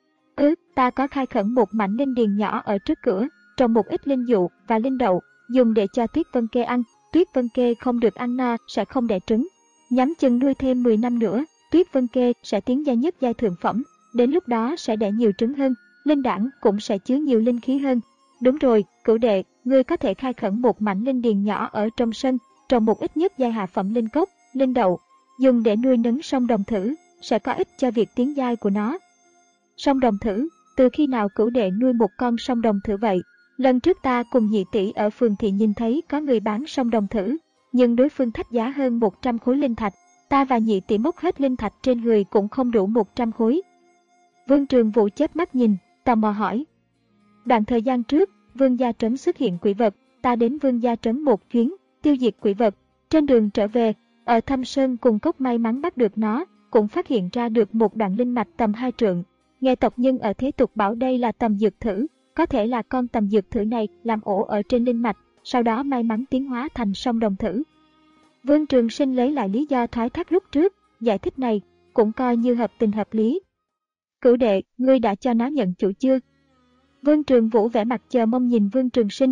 Ừ, ta có khai khẩn một mảnh linh điền nhỏ ở trước cửa, trồng một ít linh dụ và linh đậu, dùng để cho Tuyết Vân Kê ăn. Tuyết Vân Kê không được ăn no sẽ không đẻ trứng. Nhắm chừng nuôi thêm mười năm nữa, Tuyết Vân Kê sẽ tiến giai nhất giai thượng phẩm, đến lúc đó sẽ đẻ nhiều trứng hơn, linh đảng cũng sẽ chứa nhiều linh khí hơn. Đúng rồi, cửu đệ, ngươi có thể khai khẩn một mảnh linh điền nhỏ ở trong sân, trồng một ít nhất giai hạ phẩm linh cốc, linh đậu, dùng để nuôi nấng sông đồng thử, sẽ có ích cho việc tiến giai của nó. Sông đồng thử, từ khi nào cửu đệ nuôi một con sông đồng thử vậy? Lần trước ta cùng nhị tỷ ở phường thị nhìn thấy có người bán sông đồng thử, nhưng đối phương thách giá hơn một trăm khối linh thạch, ta và nhị tỷ móc hết linh thạch trên người cũng không đủ một trăm khối. Vương Trường Vũ chớp mắt nhìn, tò mò hỏi. Đoạn thời gian trước, Vương Gia Trấn xuất hiện quỷ vật, ta đến Vương Gia Trấn một chuyến, tiêu diệt quỷ vật. Trên đường trở về, ở Thâm Sơn cùng Cốc may mắn bắt được nó, cũng phát hiện ra được một đoạn linh mạch tầm hai trượng. Nghe tộc nhân ở thế tục bảo đây là tầm dược thử, có thể là con tầm dược thử này làm ổ ở trên linh mạch, sau đó may mắn tiến hóa thành sông đồng thử. Vương Trường Sinh lấy lại lý do thoái thác lúc trước, giải thích này cũng coi như hợp tình hợp lý. Cửu đệ, ngươi đã cho nó nhận chủ chưa? Vương Trường Vũ vẻ mặt chờ mong nhìn Vương Trường Sinh.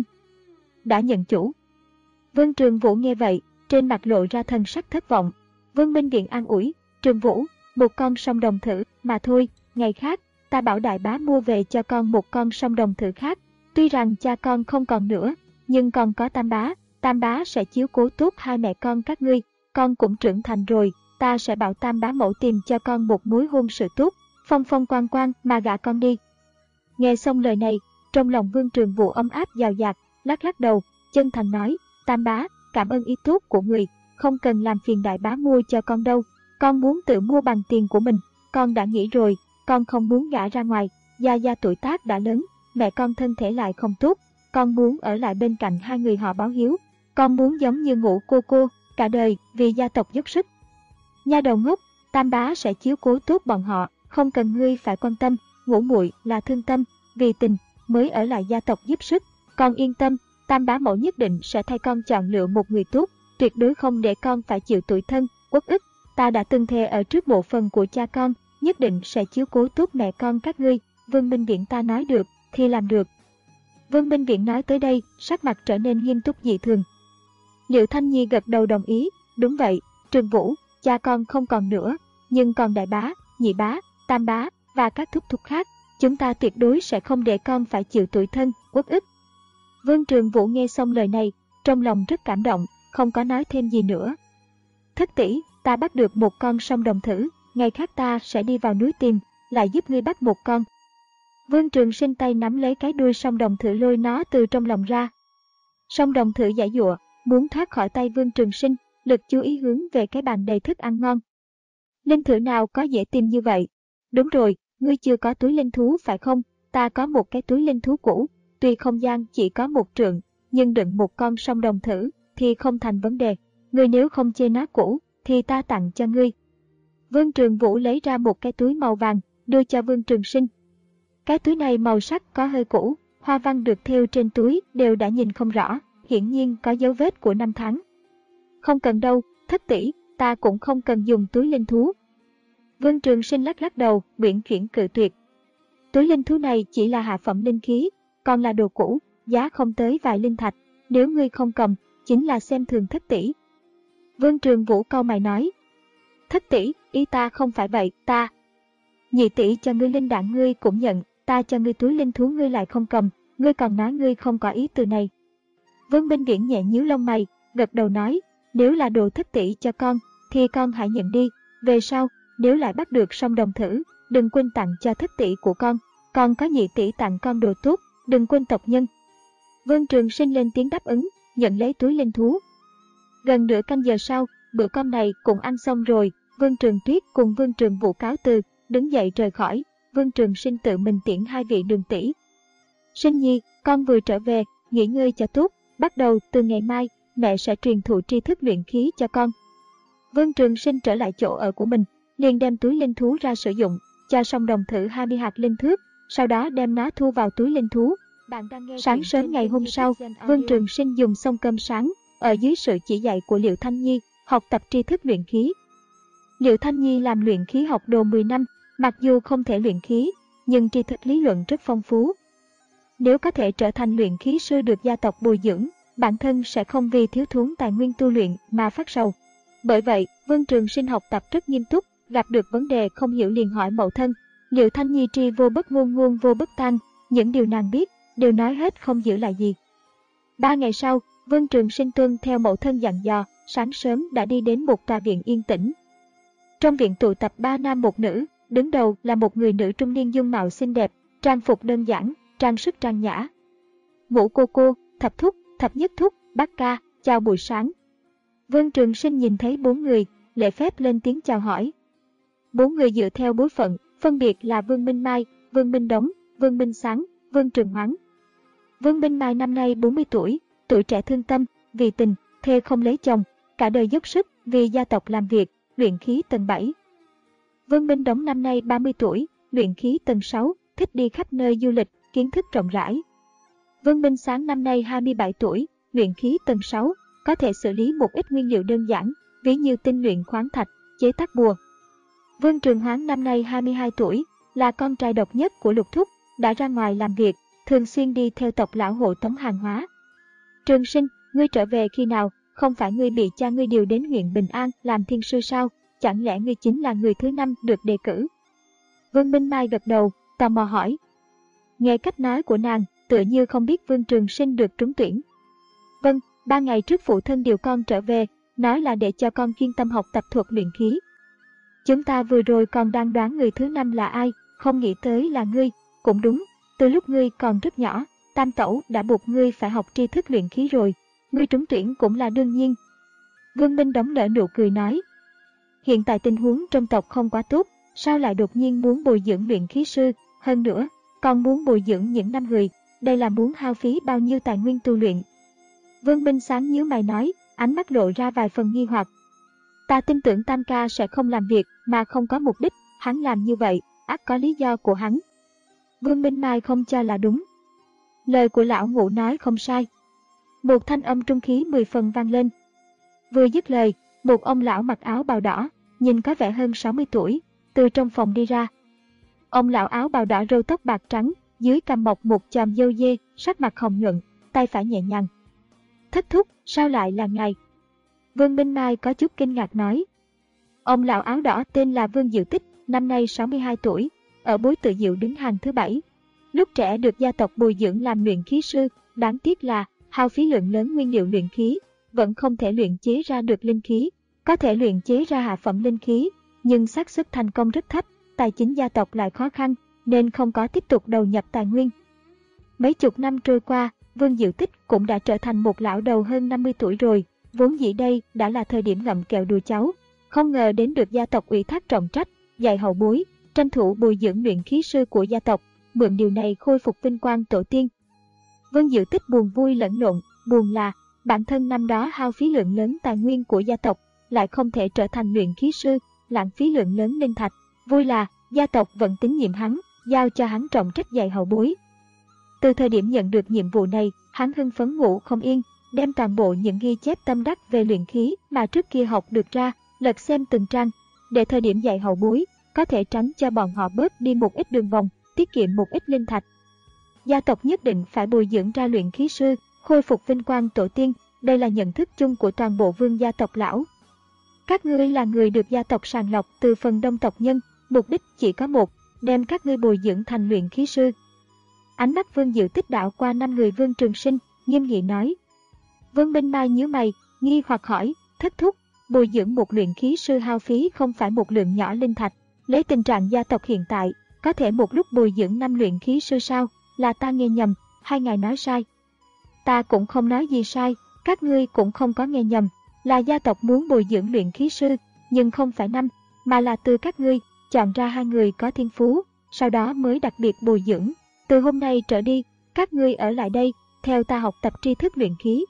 Đã nhận chủ. Vương Trường Vũ nghe vậy, trên mặt lộ ra thần sắc thất vọng. Vương Minh Viện an ủi, Trường Vũ, một con sông đồng thử mà thôi, ngày khác, ta bảo đại bá mua về cho con một con sông đồng thử khác. Tuy rằng cha con không còn nữa, nhưng còn có tam bá, tam bá sẽ chiếu cố tốt hai mẹ con các ngươi, con cũng trưởng thành rồi, ta sẽ bảo tam bá mẫu tìm cho con một mối hôn sự tốt, phong phong quang quang mà gả con đi. Nghe xong lời này, trong lòng Vương Trường Vũ ấm áp dào dạt, lắc lắc đầu, chân thành nói, tam bá, cảm ơn ý tốt của người, không cần làm phiền đại bá mua cho con đâu, con muốn tự mua bằng tiền của mình, con đã nghĩ rồi, con không muốn gả ra ngoài, gia gia tuổi tác đã lớn, mẹ con thân thể lại không tốt, con muốn ở lại bên cạnh hai người họ báo hiếu, con muốn giống như Ngũ cô cô, cả đời vì gia tộc dốc sức. Nha đầu ngốc, tam bá sẽ chiếu cố tốt bọn họ, không cần ngươi phải quan tâm, Ngũ muội là thương tâm, vì tình mới ở lại gia tộc giúp sức, con yên tâm, tam bá mẫu nhất định sẽ thay con chọn lựa một người tốt, tuyệt đối không để con phải chịu tủi thân, uất ức. Ta đã từng thề ở trước mộ phần của cha con, nhất định sẽ chiếu cố tốt mẹ con các ngươi. Vương Minh Viện ta nói được thì làm được. Vương Minh Viện nói tới đây, sắc mặt trở nên nghiêm túc dị thường. Liệu Thanh Nhi gật đầu đồng ý, đúng vậy, Trường Vũ, cha con không còn nữa, nhưng còn đại bá, nhị bá, tam bá và các thúc thúc khác, chúng ta tuyệt đối sẽ không để con phải chịu tủi thân, uất ức. Vương Trường Vũ nghe xong lời này, trong lòng rất cảm động, không có nói thêm gì nữa. Thất tỷ, ta bắt được một con sông đồng thử, ngày khác ta sẽ đi vào núi tìm, lại giúp ngươi bắt một con. Vương Trường Sinh tay nắm lấy cái đuôi sông đồng thử lôi nó từ trong lòng ra. Sông đồng thử giãy giụa, muốn thoát khỏi tay Vương Trường Sinh, lực chú ý hướng về cái bàn đầy thức ăn ngon. Linh thử nào có dễ tìm như vậy? Đúng rồi, ngươi chưa có túi linh thú phải không? Ta có một cái túi linh thú cũ, tuy không gian chỉ có một trượng, nhưng đựng một con sông đồng thử thì không thành vấn đề. Ngươi nếu không chê nó cũ, thì ta tặng cho ngươi. Vương Trường Vũ lấy ra một cái túi màu vàng, đưa cho Vương Trường Sinh. Cái túi này màu sắc có hơi cũ, hoa văn được thêu trên túi đều đã nhìn không rõ, hiển nhiên có dấu vết của năm tháng. Không cần đâu, thất tỷ, ta cũng không cần dùng túi linh thú. Vương Trường Sinh lắc lắc đầu, uyển chuyển cự tuyệt. Túi linh thú này chỉ là hạ phẩm linh khí, còn là đồ cũ, giá không tới vài linh thạch, nếu ngươi không cầm, chính là xem thường thất tỷ. Vương Trường Vũ cau mày nói. Thất tỷ, ý ta không phải vậy, ta. Nhị tỷ cho ngươi linh đạn ngươi cũng nhận, ta cho ngươi túi linh thú ngươi lại không cầm, ngươi còn nói ngươi không có ý từ này. Vương Minh Viễn nhẹ nhíu lông mày, gật đầu nói, nếu là đồ thất tỷ cho con, thì con hãy nhận đi, về sau, nếu lại bắt được song đồng thử, đừng quên tặng cho thất tỷ của con, còn có nhị tỷ tặng con đồ tốt, đừng quên tộc nhân. Vương Trường Sinh lên tiếng đáp ứng, nhận lấy túi linh thú. Gần nửa canh giờ sau, bữa cơm này cũng ăn xong rồi, Vương Trường Tuyết cùng Vương Trường Vũ cáo từ, đứng dậy rời khỏi, Vương Trường Sinh tự mình tiễn hai vị đường tỷ. Sinh nhi, con vừa trở về, nghỉ ngơi cho tốt, bắt đầu từ ngày mai, mẹ sẽ truyền thụ tri thức luyện khí cho con. Vương Trường Sinh trở lại chỗ ở của mình, liền đem túi linh thú ra sử dụng, cho Song Đồng thử hai mươi hạt linh thước, sau đó đem nó thu vào túi linh thú. Sáng sớm ngày hôm sau, Vương Trường Sinh dùng xong cơm sáng, ở dưới sự chỉ dạy của Liệu Thanh Nhi, học tập tri thức luyện khí. Liệu Thanh Nhi làm luyện khí học đồ mười năm, mặc dù không thể luyện khí, nhưng tri thức lý luận rất phong phú. Nếu có thể trở thành luyện khí sư được gia tộc bồi dưỡng, bản thân sẽ không vì thiếu thốn tài nguyên tu luyện mà phát sầu. Bởi vậy, Vương Trường Sinh học tập rất nghiêm túc, gặp được vấn đề không hiểu liền hỏi mẫu thân. Liệu Thanh Nhi tri vô bất ngôn ngôn vô bất tan, những điều nàng biết, đều nói hết không giữ lại gì. Ba ngày sau, Vương Trường Sinh tuân theo mẫu thân dặn dò, sáng sớm đã đi đến một tòa viện yên tĩnh. Trong viện tụ tập ba nam một nữ, đứng đầu là một người nữ trung niên dung mạo xinh đẹp, trang phục đơn giản, trang sức trang nhã. Ngũ cô cô, thập thúc, thập nhất thúc, bác ca, chào buổi sáng. Vương Trường Sinh nhìn thấy bốn người, lễ phép lên tiếng chào hỏi. Bốn người dựa theo bối phận, phân biệt là Vương Minh Mai, Vương Minh Đống, Vương Minh Sáng, Vương Trường Hoáng. Vương Minh Mai năm nay bốn mươi tuổi, tuổi trẻ thương tâm, vì tình, thê không lấy chồng, cả đời dốc sức vì gia tộc làm việc, luyện khí tầng bảy. Vương Minh Đống năm nay ba mươi tuổi, luyện khí tầng sáu, thích đi khắp nơi du lịch, kiến thức rộng rãi. Vương Minh Sáng năm nay hai mươi bảy tuổi, luyện khí tầng sáu, có thể xử lý một ít nguyên liệu đơn giản, ví như tinh luyện khoáng thạch, chế tác bùa. Vương Trường Hoáng năm nay hai mươi hai tuổi, là con trai độc nhất của Lục Thúc, đã ra ngoài làm việc, thường xuyên đi theo tộc lão hộ tống hàng hóa. Trường Sinh, ngươi trở về khi nào? Không phải ngươi bị cha ngươi điều đến huyện Bình An làm thiên sư sao? Chẳng lẽ ngươi chính là người thứ năm được đề cử? Vương Minh Mai gật đầu, tò mò hỏi. Nghe cách nói của nàng, tựa như không biết Vương Trường Sinh được trúng tuyển. Vâng, ba ngày trước phụ thân điều con trở về, nói là để cho con chuyên tâm học tập thuật luyện khí. Chúng ta vừa rồi còn đang đoán người thứ năm là ai, không nghĩ tới là ngươi. Cũng đúng, từ lúc ngươi còn rất nhỏ, Tam Tẩu đã buộc ngươi phải học tri thức luyện khí rồi, ngươi trúng tuyển cũng là đương nhiên. Vương Minh Đống nở nụ cười nói. Hiện tại tình huống trong tộc không quá tốt, sao lại đột nhiên muốn bồi dưỡng luyện khí sư, hơn nữa, còn muốn bồi dưỡng những năm người, đây là muốn hao phí bao nhiêu tài nguyên tu luyện. Vương Minh Sáng nhíu mày nói, ánh mắt lộ ra vài phần nghi hoặc. Ta tin tưởng Tam ca sẽ không làm việc mà không có mục đích, hắn làm như vậy, ắt có lý do của hắn. Vương Minh Mai không cho là đúng. Lời của lão Ngũ nói không sai. Một thanh âm trung khí mười phần vang lên. Vừa dứt lời, một ông lão mặc áo bào đỏ, nhìn có vẻ hơn sáu mươi tuổi, từ trong phòng đi ra. Ông lão áo bào đỏ râu tóc bạc trắng, dưới cằm mọc một chòm râu dê, sắc mặt hồng nhuận, tay phải nhẹ nhàng. Thất thúc, sao lại là ngài? Vương Minh Mai có chút kinh ngạc nói. Ông lão áo đỏ tên là Vương Diệu Tích, năm nay sáu mươi hai tuổi, ở bối tự diệu đứng hàng thứ bảy. Lúc trẻ được gia tộc bồi dưỡng làm luyện khí sư, đáng tiếc là hao phí lượng lớn nguyên liệu luyện khí, vẫn không thể luyện chế ra được linh khí, có thể luyện chế ra hạ phẩm linh khí, nhưng xác suất thành công rất thấp, tài chính gia tộc lại khó khăn, nên không có tiếp tục đầu nhập tài nguyên. Mấy chục năm trôi qua, Vương Diệu Tích cũng đã trở thành một lão đầu hơn năm mươi tuổi rồi, vốn dĩ đây đã là thời điểm ngậm kẹo đùa cháu, không ngờ đến được gia tộc ủy thác trọng trách, dạy hậu bối, tranh thủ bồi dưỡng luyện khí sư của gia tộc, mượn điều này khôi phục vinh quang tổ tiên. Vương Diệu Tích buồn vui lẫn lộn, buồn là bản thân năm đó hao phí lượng lớn tài nguyên của gia tộc, lại không thể trở thành luyện khí sư, lãng phí lượng lớn linh thạch. Vui là gia tộc vẫn tín nhiệm hắn, giao cho hắn trọng trách dạy hậu bối. Từ thời điểm nhận được nhiệm vụ này, hắn hưng phấn ngủ không yên, đem toàn bộ những ghi chép tâm đắc về luyện khí mà trước kia học được ra, lật xem từng trang, để thời điểm dạy hậu bối có thể tránh cho bọn họ bớt đi một ít đường vòng, tiết kiệm một ít linh thạch. Gia tộc nhất định phải bồi dưỡng ra luyện khí sư, khôi phục vinh quang tổ tiên, đây là nhận thức chung của toàn bộ vương gia tộc lão. Các ngươi là người được gia tộc sàng lọc từ phần đông tộc nhân, mục đích chỉ có một, đem các ngươi bồi dưỡng thành luyện khí sư. Ánh mắt Vương Diệu Tích đảo qua năm người Vương Trường Sinh, nghiêm nghị nói. Vương Minh Mai nhíu mày, nghi hoặc hỏi, thất thúc, bồi dưỡng một luyện khí sư hao phí không phải một lượng nhỏ linh thạch, lấy tình trạng gia tộc hiện tại, có thể một lúc bồi dưỡng năm luyện khí sư sao? Là ta nghe nhầm, hai ngài nói sai. Ta cũng không nói gì sai, các ngươi cũng không có nghe nhầm, là gia tộc muốn bồi dưỡng luyện khí sư, nhưng không phải năm, mà là từ các ngươi chọn ra hai người có thiên phú, sau đó mới đặc biệt bồi dưỡng. Từ hôm nay trở đi, các ngươi ở lại đây, theo ta học tập tri thức luyện khí.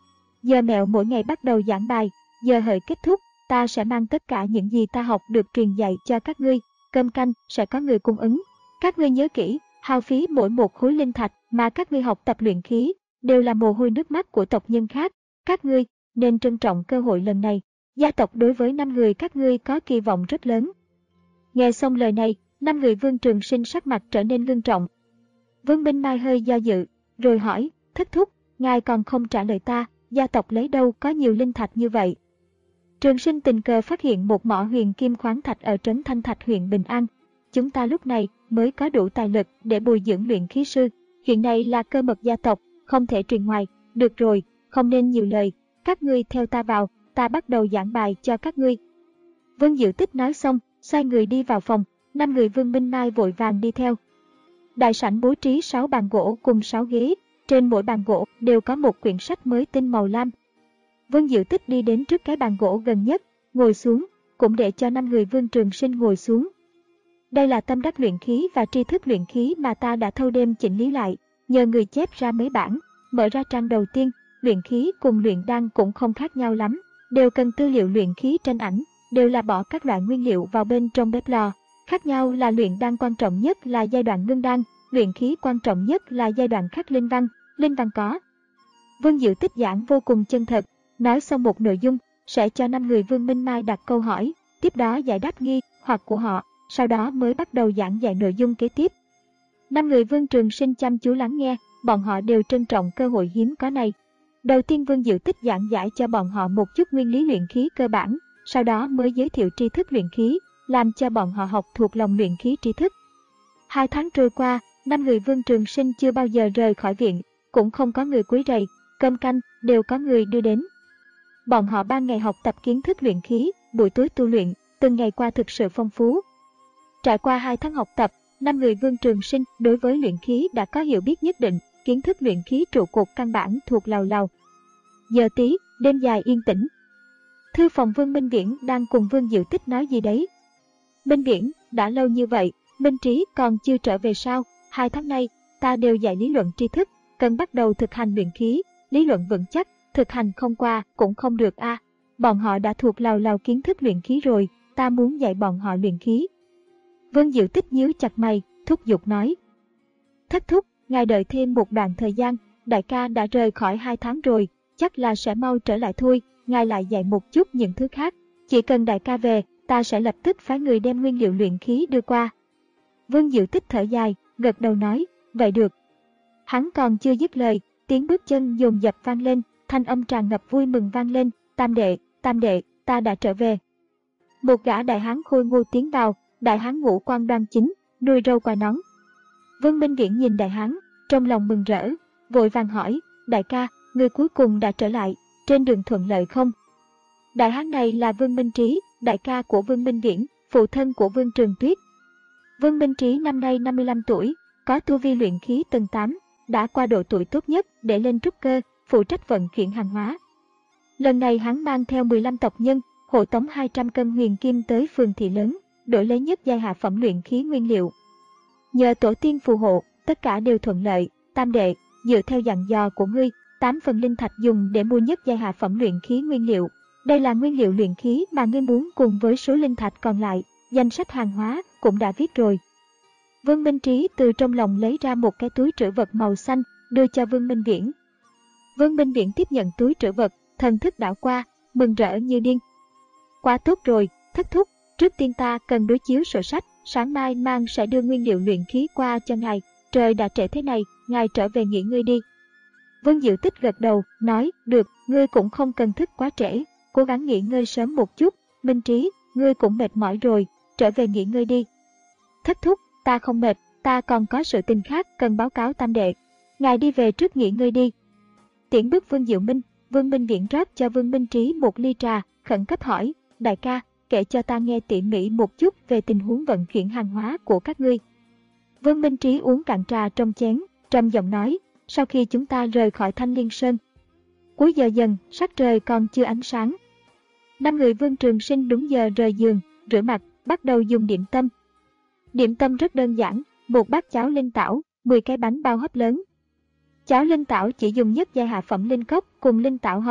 Giờ mẹo mỗi ngày bắt đầu giảng bài, giờ hợi kết thúc, ta sẽ mang tất cả những gì ta học được truyền dạy cho các ngươi, cơm canh sẽ có người cung ứng. Các ngươi nhớ kỹ, hao phí mỗi một khối linh thạch mà các ngươi học tập luyện khí, đều là mồ hôi nước mắt của tộc nhân khác. Các ngươi nên trân trọng cơ hội lần này. Gia tộc đối với năm người các ngươi có kỳ vọng rất lớn. Nghe xong lời này, năm người Vương Trường Sinh sắc mặt trở nên ngưng trọng. Vương Minh Mai hơi do dự, rồi hỏi, thất thúc, ngài còn không trả lời ta, gia tộc lấy đâu có nhiều linh thạch như vậy? Trường Sinh tình cờ phát hiện một mỏ huyền kim khoáng thạch ở trấn Thanh Thạch huyện Bình An. Chúng ta lúc này mới có đủ tài lực để bồi dưỡng luyện khí sư. Chuyện này là cơ mật gia tộc, không thể truyền ngoài. Được rồi, không nên nhiều lời, các ngươi theo ta vào, ta bắt đầu giảng bài cho các ngươi. Vương Diệu Tích nói xong, xoay người đi vào phòng, năm người Vương Minh Mai vội vàng đi theo. Đại sảnh bố trí sáu bàn gỗ cùng sáu ghế, trên mỗi bàn gỗ đều có một quyển sách mới tinh màu lam. Vương Diệu Tích đi đến trước cái bàn gỗ gần nhất, ngồi xuống, cũng để cho năm người Vương Trường Sinh ngồi xuống. Đây là tâm đắc luyện khí và tri thức luyện khí mà ta đã thâu đêm chỉnh lý lại, nhờ người chép ra mấy bản. Mở ra trang đầu tiên, luyện khí cùng luyện đan cũng không khác nhau lắm, đều cần tư liệu luyện khí tranh ảnh, đều là bỏ các loại nguyên liệu vào bên trong bếp lò. Khác nhau là luyện đan quan trọng nhất là giai đoạn ngưng đan, luyện khí quan trọng nhất là giai đoạn khắc linh văn, linh văn có. Vương Diệu Tích giảng vô cùng chân thật, nói xong một nội dung, sẽ cho năm người Vương Minh Mai đặt câu hỏi, tiếp đó giải đáp nghi hoặc của họ, sau đó mới bắt đầu giảng dạy nội dung kế tiếp. Năm người Vương Trường Sinh chăm chú lắng nghe, bọn họ đều trân trọng cơ hội hiếm có này. Đầu tiên Vương Diệu Tích giảng giải cho bọn họ một chút nguyên lý luyện khí cơ bản, sau đó mới giới thiệu tri thức luyện khí, làm cho bọn họ học thuộc lòng luyện khí tri thức. Hai tháng trôi qua, năm người Vương Trường Sinh chưa bao giờ rời khỏi viện, cũng không có người quấy rầy, cơm canh đều có người đưa đến. Bọn họ ban ngày học tập kiến thức luyện khí, buổi tối tu luyện, từng ngày qua thực sự phong phú. Trải qua hai tháng học tập, năm người Vương Trường Sinh đối với luyện khí đã có hiểu biết nhất định, kiến thức luyện khí trụ cột căn bản thuộc lào lào. Giờ tí, đêm dài yên tĩnh. Thư phòng Vương Minh Viễn đang cùng Vương Diệu Tích nói gì đấy. Minh Viễn, đã lâu như vậy, Minh Trí còn chưa trở về sao? Hai tháng nay, ta đều dạy lý luận tri thức, cần bắt đầu thực hành luyện khí, lý luận vững chắc, thực hành không qua cũng không được a. À. Bọn họ đã thuộc lào lào kiến thức luyện khí rồi, ta muốn dạy bọn họ luyện khí. Vương Diệu Tích nhíu chặt mày, thúc giục nói. Thất thúc, ngài đợi thêm một đoạn thời gian, đại ca đã rời khỏi hai tháng rồi, chắc là sẽ mau trở lại thôi, ngài lại dạy một chút những thứ khác. Chỉ cần đại ca về, ta sẽ lập tức phái người đem nguyên liệu luyện khí đưa qua. Vương Diệu Tích thở dài, gật đầu nói, vậy được. Hắn còn chưa dứt lời, tiếng bước chân dồn dập vang lên, thanh âm tràn ngập vui mừng vang lên, tam đệ, tam đệ, ta đã trở về. Một gã đại hán khôi ngô tiến vào, đại hán ngũ quan đoan chính, đuôi râu quai nón. Vương Minh Viễn nhìn đại hán, trong lòng mừng rỡ, vội vàng hỏi, đại ca, người cuối cùng đã trở lại, trên đường thuận lợi không? Đại hán này là Vương Minh Trí, đại ca của Vương Minh Viễn, phụ thân của Vương Trường Tuyết. Vương Minh Trí năm nay năm mươi lăm tuổi, có tu vi luyện khí tầng tám, đã qua độ tuổi tốt nhất để lên trúc cơ, phụ trách vận chuyển hàng hóa. Lần này hắn mang theo mười lăm tộc nhân, hộ tống hai trăm cân huyền kim tới phường thị lớn, đổi lấy nhất giai hạ phẩm luyện khí nguyên liệu. Nhờ tổ tiên phù hộ, tất cả đều thuận lợi, tam đệ, dựa theo dặn dò của ngươi, tám phần linh thạch dùng để mua nhất giai hạ phẩm luyện khí nguyên liệu. Đây là nguyên liệu luyện khí mà ngươi muốn cùng với số linh thạch còn lại, danh sách hàng hóa cũng đã viết rồi. Vương Minh Trí từ trong lòng lấy ra một cái túi trữ vật màu xanh, đưa cho Vương Minh Viễn. Vương Minh Viễn tiếp nhận túi trữ vật, thần thức đảo qua, mừng rỡ như điên. Quá tốt rồi, thất thúc, trước tiên ta cần đối chiếu sổ sách, sáng mai mang sẽ đưa nguyên liệu luyện khí qua cho ngài, trời đã trễ thế này, ngài trở về nghỉ ngơi đi. Vương Diệu Tích gật đầu, nói, được, ngươi cũng không cần thức quá trễ, cố gắng nghỉ ngơi sớm một chút, Minh Trí, ngươi cũng mệt mỏi rồi, trở về nghỉ ngơi đi. Thất thúc, ta không mệt, ta còn có sự tình khác cần báo cáo tam đệ. Ngài đi về trước nghỉ ngơi đi. Tiễn bước Vương Diệu Minh, Vương Minh Viễn rót cho Vương Minh Trí một ly trà, khẩn cấp hỏi, đại ca, kể cho ta nghe tỉ mỉ một chút về tình huống vận chuyển hàng hóa của các ngươi. Vương Minh Trí uống cạn trà trong chén, trầm giọng nói, sau khi chúng ta rời khỏi Thanh Liên Sơn. Cuối giờ dần, sắc trời còn chưa ánh sáng. Năm người Vương Trường Sinh đúng giờ rời giường, rửa mặt, bắt đầu dùng điểm tâm. Điểm tâm rất đơn giản, một bát cháo linh tảo, mười cái bánh bao hấp lớn. Cháo linh tảo chỉ dùng nhất giai hạ phẩm linh cốc cùng linh tảo hồng,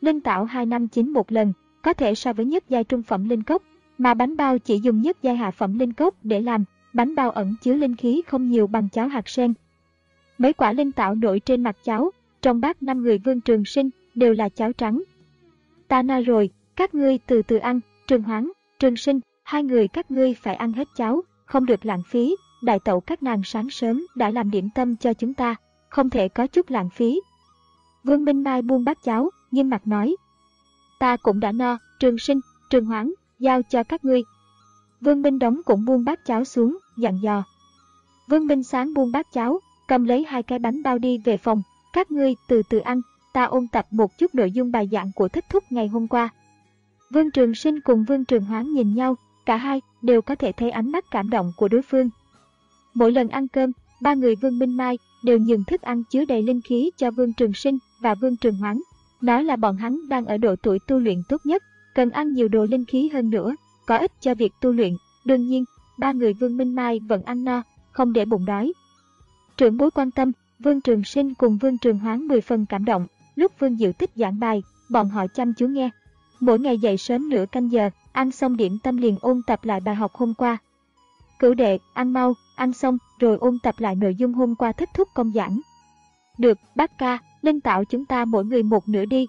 Linh tảo hai năm chín một lần, có thể so với nhất giai trung phẩm linh cốc, mà bánh bao chỉ dùng nhất giai hạ phẩm linh cốc để làm. Bánh bao ẩn chứa linh khí không nhiều bằng cháo hạt sen. Mấy quả linh tảo nổi trên mặt cháo, trong bát năm người Vương Trường Sinh đều là cháo trắng. Ta no rồi, các ngươi từ từ ăn. Trường Hoáng, Trường Sinh, hai người các ngươi phải ăn hết cháo, không được lãng phí. Đại tẩu các nàng sáng sớm đã làm điểm tâm cho chúng ta, không thể có chút lãng phí. Vương Minh Mai buông bát cháo, nghiêm mặt nói: Ta cũng đã no. Trường Sinh, Trường Hoáng, giao cho các ngươi. Vương Minh Đống cũng buông bát cháo xuống, dặn dò. Vương Minh Sáng buông bát cháo, cầm lấy hai cái bánh bao đi về phòng. Các ngươi từ từ ăn, ta ôn tập một chút nội dung bài giảng của Thất Thúc ngày hôm qua. Vương Trường Sinh cùng Vương Trường Hoáng nhìn nhau, cả hai đều có thể thấy ánh mắt cảm động của đối phương. Mỗi lần ăn cơm, ba người Vương Minh Mai đều nhường thức ăn chứa đầy linh khí cho Vương Trường Sinh và Vương Trường Hoáng, nói là bọn hắn đang ở độ tuổi tu luyện tốt nhất, cần ăn nhiều đồ linh khí hơn nữa, có ích cho việc tu luyện. Đương nhiên, ba người Vương Minh Mai vẫn ăn no, không để bụng đói. Trưởng bối quan tâm, Vương Trường Sinh cùng Vương Trường Hoáng mười phần cảm động. Lúc Vương Diệu Tích giảng bài, bọn họ chăm chú nghe. Mỗi ngày dậy sớm nửa canh giờ, ăn xong điểm tâm liền ôn tập lại bài học hôm qua. Cửu đệ, ăn mau, ăn xong rồi ôn tập lại nội dung hôm qua Thất Thúc công giảng. Được, bác ca, linh tảo chúng ta mỗi người một nửa đi.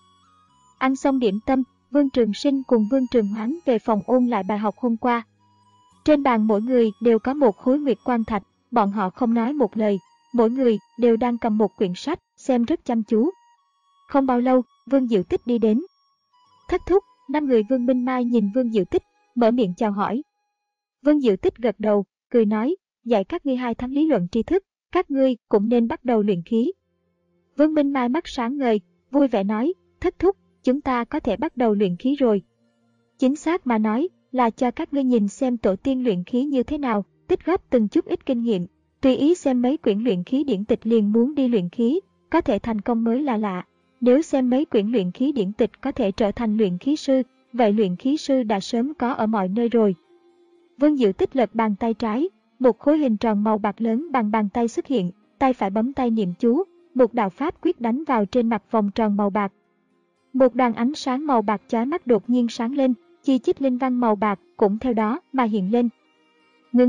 Ăn xong điểm tâm, Vương Trường Sinh cùng Vương Trường Hoáng về phòng ôn lại bài học hôm qua. Trên bàn mỗi người đều có một khối nguyệt quan thạch, bọn họ không nói một lời, mỗi người đều đang cầm một quyển sách, xem rất chăm chú. Không bao lâu, Vương Diệu Tích đi đến. Thất Thúc, năm người Vương Minh Mai nhìn Vương Diệu Tích, mở miệng chào hỏi. Vương Diệu Tích gật đầu, cười nói, dạy các ngươi hai tháng lý luận tri thức, các ngươi cũng nên bắt đầu luyện khí. Vương Minh Mai mắt sáng ngời, vui vẻ nói, Thất Thúc, chúng ta có thể bắt đầu luyện khí rồi. Chính xác mà nói, là cho các ngươi nhìn xem tổ tiên luyện khí như thế nào, tích góp từng chút ít kinh nghiệm, tùy ý xem mấy quyển luyện khí điển tịch liền muốn đi luyện khí, có thể thành công mới là lạ. Nếu xem mấy quyển luyện khí điển tịch có thể trở thành luyện khí sư, vậy luyện khí sư đã sớm có ở mọi nơi rồi. Vương Diệu Tích lật bàn tay trái, một khối hình tròn màu bạc lớn bằng bàn tay xuất hiện, tay phải bấm tay niệm chú, một đạo pháp quyết đánh vào trên mặt vòng tròn màu bạc. Một đoàn ánh sáng màu bạc chói mắt đột nhiên sáng lên, chi chít linh văn màu bạc cũng theo đó mà hiện lên. Ngưng.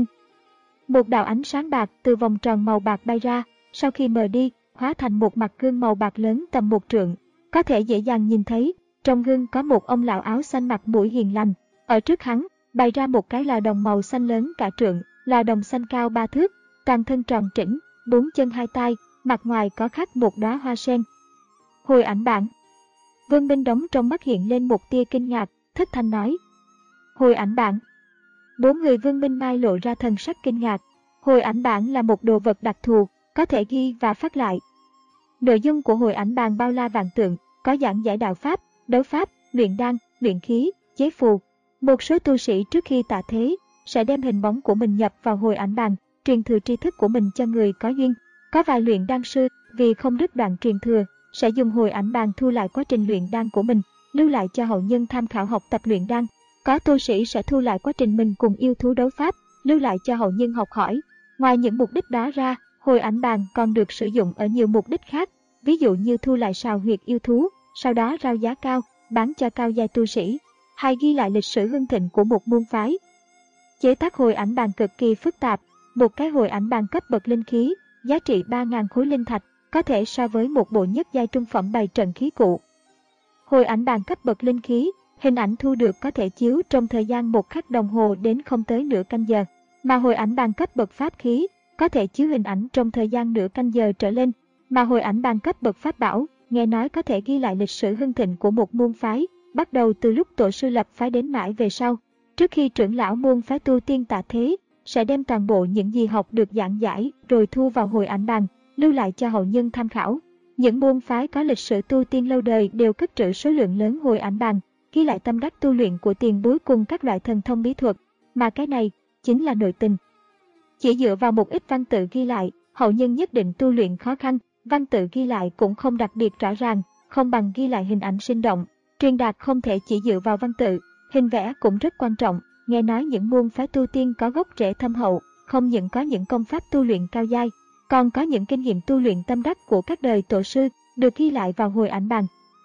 Một đạo ánh sáng bạc từ vòng tròn màu bạc bay ra, sau khi mờ đi, hóa thành một mặt gương màu bạc lớn tầm một trượng, có thể dễ dàng nhìn thấy. Trong gương có một ông lão áo xanh mặt mũi hiền lành, ở trước hắn bày ra một cái lò đồng màu xanh lớn cả trượng, lò đồng xanh cao ba thước, toàn thân tròn trĩnh, bốn chân hai tay, mặt ngoài có khắc một đóa hoa sen. Hồi ảnh bản. Vương Minh Đống trong mắt hiện lên một tia kinh ngạc, thất thanh nói. Hồi ảnh bản. Bốn người Vương Minh Mai lộ ra thần sắc kinh ngạc. Hồi ảnh bản là một đồ vật đặc thù, có thể ghi và phát lại. Nội dung của hồi ảnh bàn bao la vạn tượng, có giảng giải đạo pháp, đấu pháp, luyện đan, luyện khí, chế phù. Một số tu sĩ trước khi tạ thế sẽ đem hình bóng của mình nhập vào hồi ảnh bàn, truyền thừa tri thức của mình cho người có duyên. Có vài luyện đan sư vì không đứt đoạn truyền thừa sẽ dùng hồi ảnh bàn thu lại quá trình luyện đan của mình, lưu lại cho hậu nhân tham khảo học tập luyện đan. Có tu sĩ sẽ thu lại quá trình mình cùng yêu thú đấu pháp, lưu lại cho hậu nhân học hỏi. Ngoài những mục đích đó ra, hồi ảnh bàn còn được sử dụng ở nhiều mục đích khác, ví dụ như thu lại sào huyệt yêu thú, sau đó rao giá cao, bán cho cao giai tu sĩ, hay ghi lại lịch sử hưng thịnh của một môn phái. Chế tác hồi ảnh bàn cực kỳ phức tạp, một cái hồi ảnh bàn cấp bậc linh khí, giá trị ba nghìn khối linh thạch, có thể so với một bộ nhất giai trung phẩm bày trận khí cụ. Hồi ảnh bàn cấp bậc linh khí, hình ảnh thu được có thể chiếu trong thời gian một khắc đồng hồ đến không tới nửa canh giờ, mà hồi ảnh bàn cấp bậc pháp khí, có thể chiếu hình ảnh trong thời gian nửa canh giờ trở lên, mà hồi ảnh bàn cấp bậc pháp bảo, nghe nói có thể ghi lại lịch sử hưng thịnh của một môn phái, bắt đầu từ lúc tổ sư lập phái đến mãi về sau. Trước khi trưởng lão môn phái tu tiên tạ thế, sẽ đem toàn bộ những gì học được giảng giải rồi thu vào hồi ảnh bàn, lưu lại cho hậu nhân tham khảo. Những môn phái có lịch sử tu tiên lâu đời đều cất trữ số lượng lớn hồi ảnh bàn, ghi lại tâm đắc tu luyện của tiền bối cùng các loại thần thông bí thuật, mà cái này chính là nội tình. Chỉ dựa vào một ít văn tự ghi lại, hậu nhân nhất định tu luyện khó khăn. Văn tự ghi lại cũng không đặc biệt rõ ràng, không bằng ghi lại hình ảnh sinh động. Truyền đạt không thể chỉ dựa vào văn tự, hình vẽ cũng rất quan trọng. Nghe nói những môn phái tu tiên có gốc rễ thâm hậu, không những có những công pháp tu luyện cao giai, còn có những kinh nghiệm tu luyện tâm đắc của các đời tổ sư được ghi lại vào hồi ảnh bàn.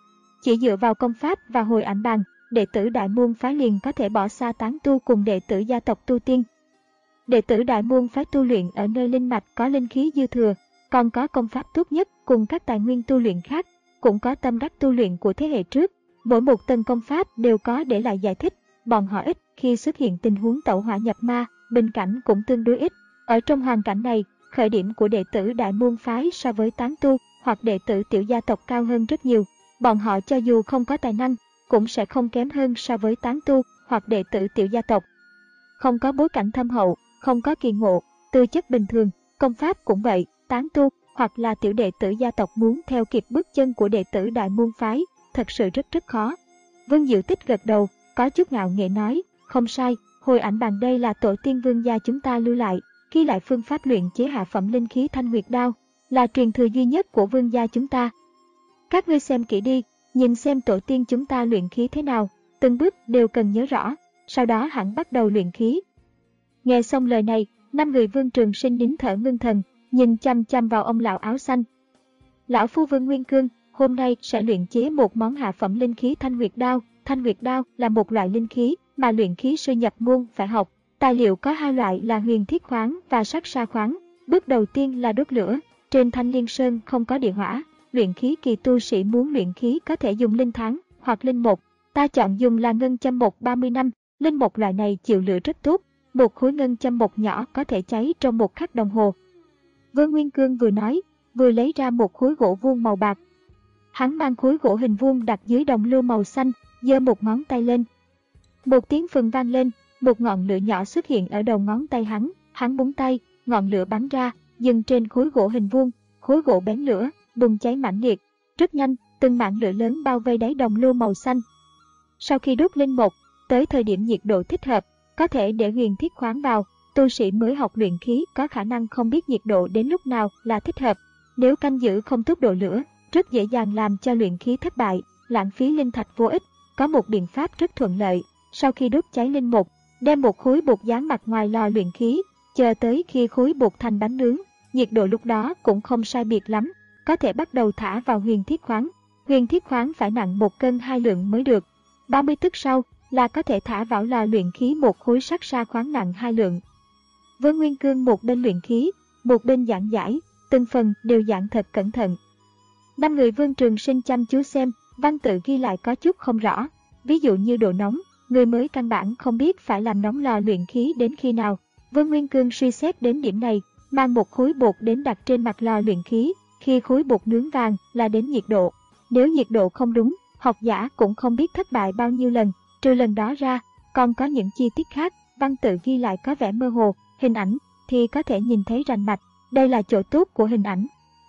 Chỉ dựa vào công pháp và hồi ảnh bàn, đệ tử Đại môn phái liền có thể bỏ xa tán tu cùng đệ tử gia tộc tu tiên. Đệ tử Đại môn phái tu luyện ở nơi linh mạch có linh khí dư thừa, còn có công pháp tốt nhất cùng các tài nguyên tu luyện khác, cũng có tâm đắc tu luyện của thế hệ trước. Mỗi một tầng công pháp đều có để lại giải thích, bọn họ ít khi xuất hiện tình huống tẩu hỏa nhập ma, bình cảnh cũng tương đối ít. Ở trong hoàn cảnh này, khởi điểm của đệ tử Đại môn phái so với tán tu hoặc đệ tử tiểu gia tộc cao hơn rất nhiều. Bọn họ cho dù không có tài năng, cũng sẽ không kém hơn so với tán tu hoặc đệ tử tiểu gia tộc. Không có bối cảnh thâm hậu, không có kỳ ngộ, tư chất bình thường, công pháp cũng vậy, tán tu hoặc là tiểu đệ tử gia tộc muốn theo kịp bước chân của đệ tử Đại môn phái, thật sự rất rất khó. Vương Diệu Tích gật đầu, có chút ngạo nghễ nói, không sai, hồi ảnh bàn đây là tổ tiên vương gia chúng ta lưu lại, ghi lại phương pháp luyện chế hạ phẩm linh khí Thanh Nguyệt Đao, là truyền thừa duy nhất của vương gia chúng ta. Các ngươi xem kỹ đi, nhìn xem tổ tiên chúng ta luyện khí thế nào, từng bước đều cần nhớ rõ, sau đó hẳn bắt đầu luyện khí. Nghe xong lời này, năm người Vương Trường Sinh nín thở ngưng thần, nhìn chăm chăm vào ông lão áo xanh. Lão phu Vương Nguyên Cương, hôm nay sẽ luyện chế một món hạ phẩm linh khí Thanh Nguyệt Đao. Thanh Nguyệt Đao là một loại linh khí mà luyện khí sư nhập môn phải học. Tài liệu có hai loại là huyền thiết khoáng và sát sa khoáng. Bước đầu tiên là đốt lửa, trên Thanh Liên Sơn không có địa hỏa. Luyện khí kỳ tu sĩ muốn luyện khí có thể dùng linh tháng hoặc linh mục. Ta chọn dùng là ngân châm mộc ba mươi năm, linh mục loại này chịu lửa rất tốt. Một khối ngân châm mộc nhỏ có thể cháy trong một khắc đồng hồ. Vương Nguyên Cương vừa nói, vừa lấy ra một khối gỗ vuông màu bạc. Hắn mang khối gỗ hình vuông đặt dưới đồng lưu màu xanh, giơ một ngón tay lên. Một tiếng phừng vang lên, một ngọn lửa nhỏ xuất hiện ở đầu ngón tay hắn. Hắn búng tay, ngọn lửa bắn ra, dừng trên khối gỗ hình vuông. Khối gỗ bén lửa, bùng cháy mãnh liệt. Rất nhanh, từng mảng lửa lớn bao vây đáy đồng lưu màu xanh. Sau khi đốt linh mục, tới thời điểm nhiệt độ thích hợp, có thể để huyền thiết khoáng vào. Tu sĩ mới học luyện khí có khả năng không biết nhiệt độ đến lúc nào là thích hợp. Nếu canh giữ không tốt độ lửa, rất dễ dàng làm cho luyện khí thất bại, lãng phí linh thạch vô ích. Có một biện pháp rất thuận lợi, sau khi đốt cháy linh mục, đem một khối bột dán mặt ngoài lò luyện khí, chờ tới khi khối bột thành bánh nướng, nhiệt độ lúc đó cũng không sai biệt lắm, có thể bắt đầu thả vào huyền thiết khoáng. Huyền thiết khoáng phải nặng một cân hai lượng mới được. ba mươi tức sau là có thể thả vào lò luyện khí một khối sát sa khoáng nặng hai lượng. Vương Nguyên Cương một bên luyện khí, một bên giảng giải, từng phần đều giảng thật cẩn thận. Năm người Vương Trường Sinh chăm chú xem, văn tự ghi lại có chút không rõ. Ví dụ như độ nóng, người mới căn bản không biết phải làm nóng lò luyện khí đến khi nào. Vương Nguyên Cương suy xét đến điểm này, mang một khối bột đến đặt trên mặt lò luyện khí, khi khối bột nướng vàng là đến nhiệt độ. Nếu nhiệt độ không đúng, học giả cũng không biết thất bại bao nhiêu lần, trừ lần đó ra, còn có những chi tiết khác, văn tự ghi lại có vẻ mơ hồ, hình ảnh thì có thể nhìn thấy rành mạch, đây là chỗ tốt của hình ảnh.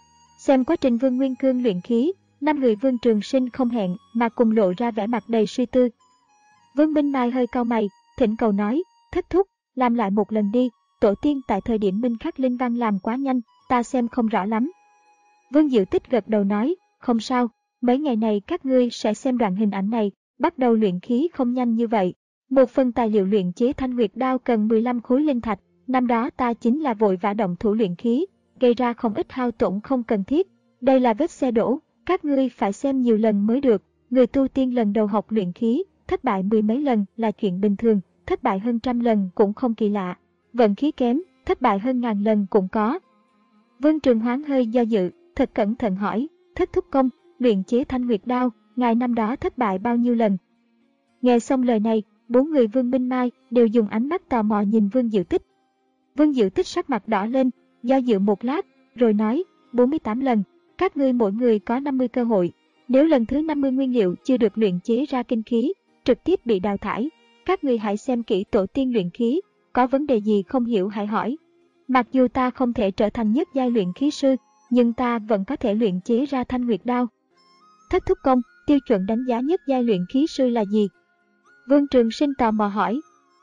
Xem quá trình Vương Nguyên Cương luyện khí, năm người Vương Trường Sinh không hẹn mà cùng lộ ra vẻ mặt đầy suy tư. Vương Minh Mai hơi cau mày, thỉnh cầu nói, thất thúc, làm lại một lần đi, tổ tiên tại thời điểm minh khắc linh văn làm quá nhanh, ta xem không rõ lắm. Vương Diệu Tích gật đầu nói, không sao, mấy ngày này các ngươi sẽ xem đoạn hình ảnh này, bắt đầu luyện khí không nhanh như vậy. Một phần tài liệu luyện chế Thanh Nguyệt Đao cần mười lăm khối linh thạch, năm đó ta chính là vội vã động thủ luyện khí, gây ra không ít hao tổn không cần thiết. Đây là vết xe đổ, các ngươi phải xem nhiều lần mới được. Người tu tiên lần đầu học luyện khí, thất bại mười mấy lần là chuyện bình thường, thất bại hơn trăm lần cũng không kỳ lạ. Vận khí kém, thất bại hơn ngàn lần cũng có. Vương Trường Hoán hơi do dự, thật cẩn thận hỏi, thất thúc công, luyện chế Thanh Nguyệt Đao, ngài năm đó thất bại bao nhiêu lần? Nghe xong lời này, bốn người Vương Minh Mai đều dùng ánh mắt tò mò nhìn Vương Diệu Tích. Vương Diệu Tích sắc mặt đỏ lên, do dự một lát, rồi nói, bốn mươi tám lần, các ngươi mỗi người có năm mươi cơ hội. Nếu lần thứ năm mươi nguyên liệu chưa được luyện chế ra kinh khí, trực tiếp bị đào thải, các ngươi hãy xem kỹ tổ tiên luyện khí, có vấn đề gì không hiểu hãy hỏi. Mặc dù ta không thể trở thành nhất giai luyện khí sư, nhưng ta vẫn có thể luyện chế ra Thanh Nguyệt Đao. Thất thúc công, tiêu chuẩn đánh giá nhất giai luyện khí sư là gì? Vương Trường Sinh tò mò hỏi.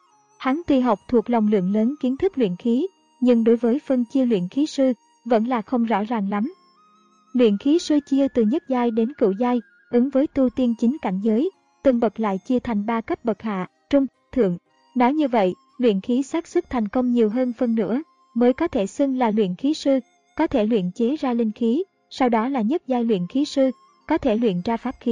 Hắn tuy học thuộc lòng lượng lớn kiến thức luyện khí, nhưng đối với phân chia luyện khí sư, vẫn là không rõ ràng lắm. Luyện khí sư chia từ nhất giai đến cửu giai, ứng với tu tiên chính cảnh giới, từng bậc lại chia thành ba cấp bậc hạ, trung, thượng. Nói như vậy, luyện khí xác suất thành công nhiều hơn phân nửa, mới có thể xưng là luyện khí sư, có thể luyện chế ra linh khí, sau đó là nhất giai luyện khí sư, có thể luyện ra pháp khí,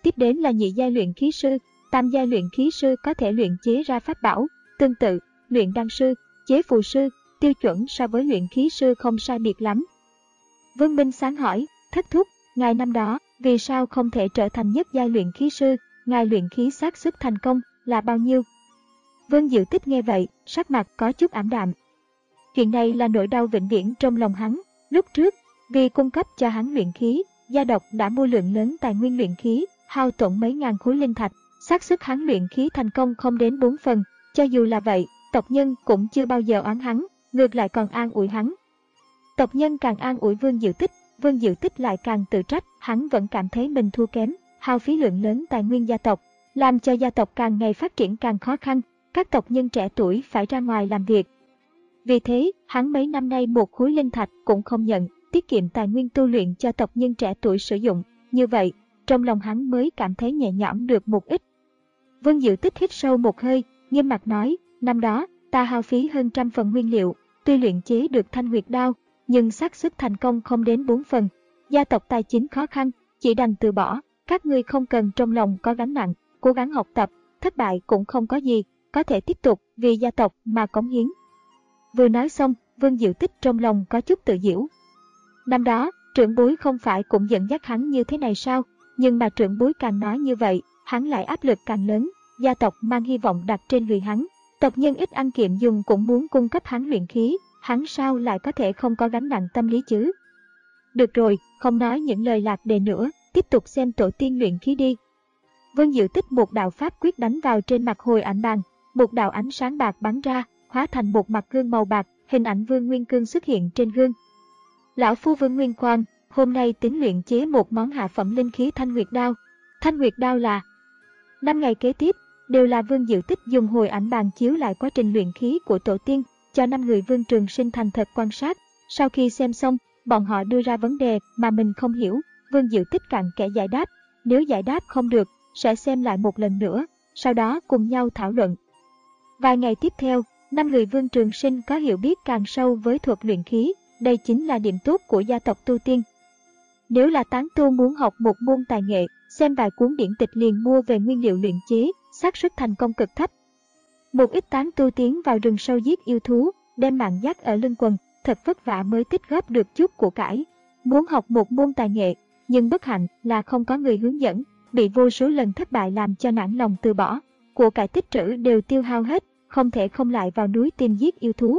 Tiếp đến là nhị giai luyện khí sư, tam giai luyện khí sư có thể luyện chế ra pháp bảo. Tương tự, luyện đan sư, chế phù sư, tiêu chuẩn so với luyện khí sư không sai biệt lắm. Vương Minh Sáng hỏi, thất thúc, ngài năm đó, vì sao không thể trở thành nhất giai luyện khí sư, ngài luyện khí xác suất thành công là bao nhiêu? Vương Diệu Tích nghe vậy, sắc mặt có chút ảm đạm. Chuyện này là nỗi đau vĩnh viễn trong lòng hắn. Lúc trước, vì cung cấp cho hắn luyện khí, gia tộc đã mua lượng lớn tài nguyên luyện khí, hao tổn mấy ngàn khối linh thạch, xác suất hắn luyện khí thành công không đến bốn phần. Cho dù là vậy, tộc nhân cũng chưa bao giờ oán hắn, ngược lại còn an ủi hắn. Tộc nhân càng an ủi Vương Diệu Tích, Vương Diệu Tích lại càng tự trách, hắn vẫn cảm thấy mình thua kém, hao phí lượng lớn tài nguyên gia tộc, làm cho gia tộc càng ngày phát triển càng khó khăn, các tộc nhân trẻ tuổi phải ra ngoài làm việc. Vì thế, hắn mấy năm nay một khối linh thạch cũng không nhận, tiết kiệm tài nguyên tu luyện cho tộc nhân trẻ tuổi sử dụng, như vậy, trong lòng hắn mới cảm thấy nhẹ nhõm được một ít. Vương Diệu Tích hít sâu một hơi, nghiêm mặt nói, năm đó, ta hao phí hơn trăm phần nguyên liệu, tuy luyện chế được thanh nguyệt đao, nhưng xác suất thành công không đến bốn phần. Gia tộc tài chính khó khăn, chỉ đành từ bỏ, các ngươi không cần trong lòng có gánh nặng, cố gắng học tập, thất bại cũng không có gì, có thể tiếp tục vì gia tộc mà cống hiến. Vừa nói xong, Vương Diệu Tích trong lòng có chút tự giễu. Năm đó, trưởng bối không phải cũng dẫn dắt hắn như thế này sao, nhưng mà trưởng bối càng nói như vậy, hắn lại áp lực càng lớn, gia tộc mang hy vọng đặt trên người hắn. Tộc nhân ít ăn kiệm dùng cũng muốn cung cấp hắn luyện khí, hắn sao lại có thể không có gánh nặng tâm lý chứ? Được rồi, không nói những lời lạc đề nữa, tiếp tục xem tổ tiên luyện khí đi. Vương Diệu Tích một đạo pháp quyết đánh vào trên mặt hồi ảnh bàn, một đạo ánh sáng bạc bắn ra, hóa thành một mặt gương màu bạc, hình ảnh Vương Nguyên Cương xuất hiện trên gương. Lão phu Vương Nguyên Quang, hôm nay tính luyện chế một món hạ phẩm linh khí thanh nguyệt đao. Thanh nguyệt đao là năm ngày kế tiếp, đều là Vương Diệu Tích dùng hồi ảnh bàn chiếu lại quá trình luyện khí của tổ tiên, cho năm người Vương Trường Sinh thành thật quan sát. Sau khi xem xong, bọn họ đưa ra vấn đề mà mình không hiểu, Vương Diệu Tích cặn kẽ giải đáp, nếu giải đáp không được, sẽ xem lại một lần nữa, sau đó cùng nhau thảo luận. Vài ngày tiếp theo, năm người Vương Trường Sinh có hiểu biết càng sâu với thuật luyện khí, đây chính là điểm tốt của gia tộc tu tiên. Nếu là tán tu muốn học một môn tài nghệ, xem vài cuốn điển tịch liền mua về nguyên liệu luyện chế, xác suất thành công cực thấp. Một ít tán tu tiến vào rừng sâu giết yêu thú, đem mạng dắt ở lưng quần, thật vất vả mới tích góp được chút của cải. Muốn học một môn tài nghệ, nhưng bất hạnh là không có người hướng dẫn, bị vô số lần thất bại làm cho nản lòng từ bỏ. Của cải tích trữ đều tiêu hao hết, không thể không lại vào núi tìm giết yêu thú.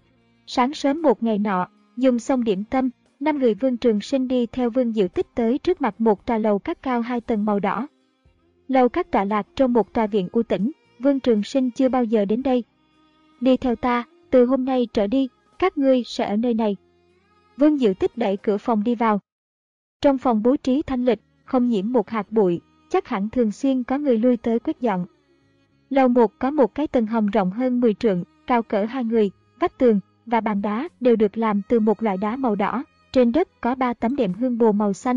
Sáng sớm một ngày nọ, dùng xong điểm tâm, năm người Vương Trường Sinh đi theo Vương Diệu Tích tới trước mặt một tòa lầu các cao hai tầng màu đỏ. Lầu các tọa lạc trong một tòa viện u tĩnh, Vương Trường Sinh chưa bao giờ đến đây. Đi theo ta, từ hôm nay trở đi, các ngươi sẽ ở nơi này. Vương Diệu Tích đẩy cửa phòng đi vào. Trong phòng bố trí thanh lịch, không nhiễm một hạt bụi, chắc hẳn thường xuyên có người lui tới quét dọn. Lầu một có một cái tầng hầm rộng hơn mười trượng, cao cỡ hai người, vách tường và bàn đá đều được làm từ một loại đá màu đỏ, trên đất có ba tấm đệm hương bồ màu xanh.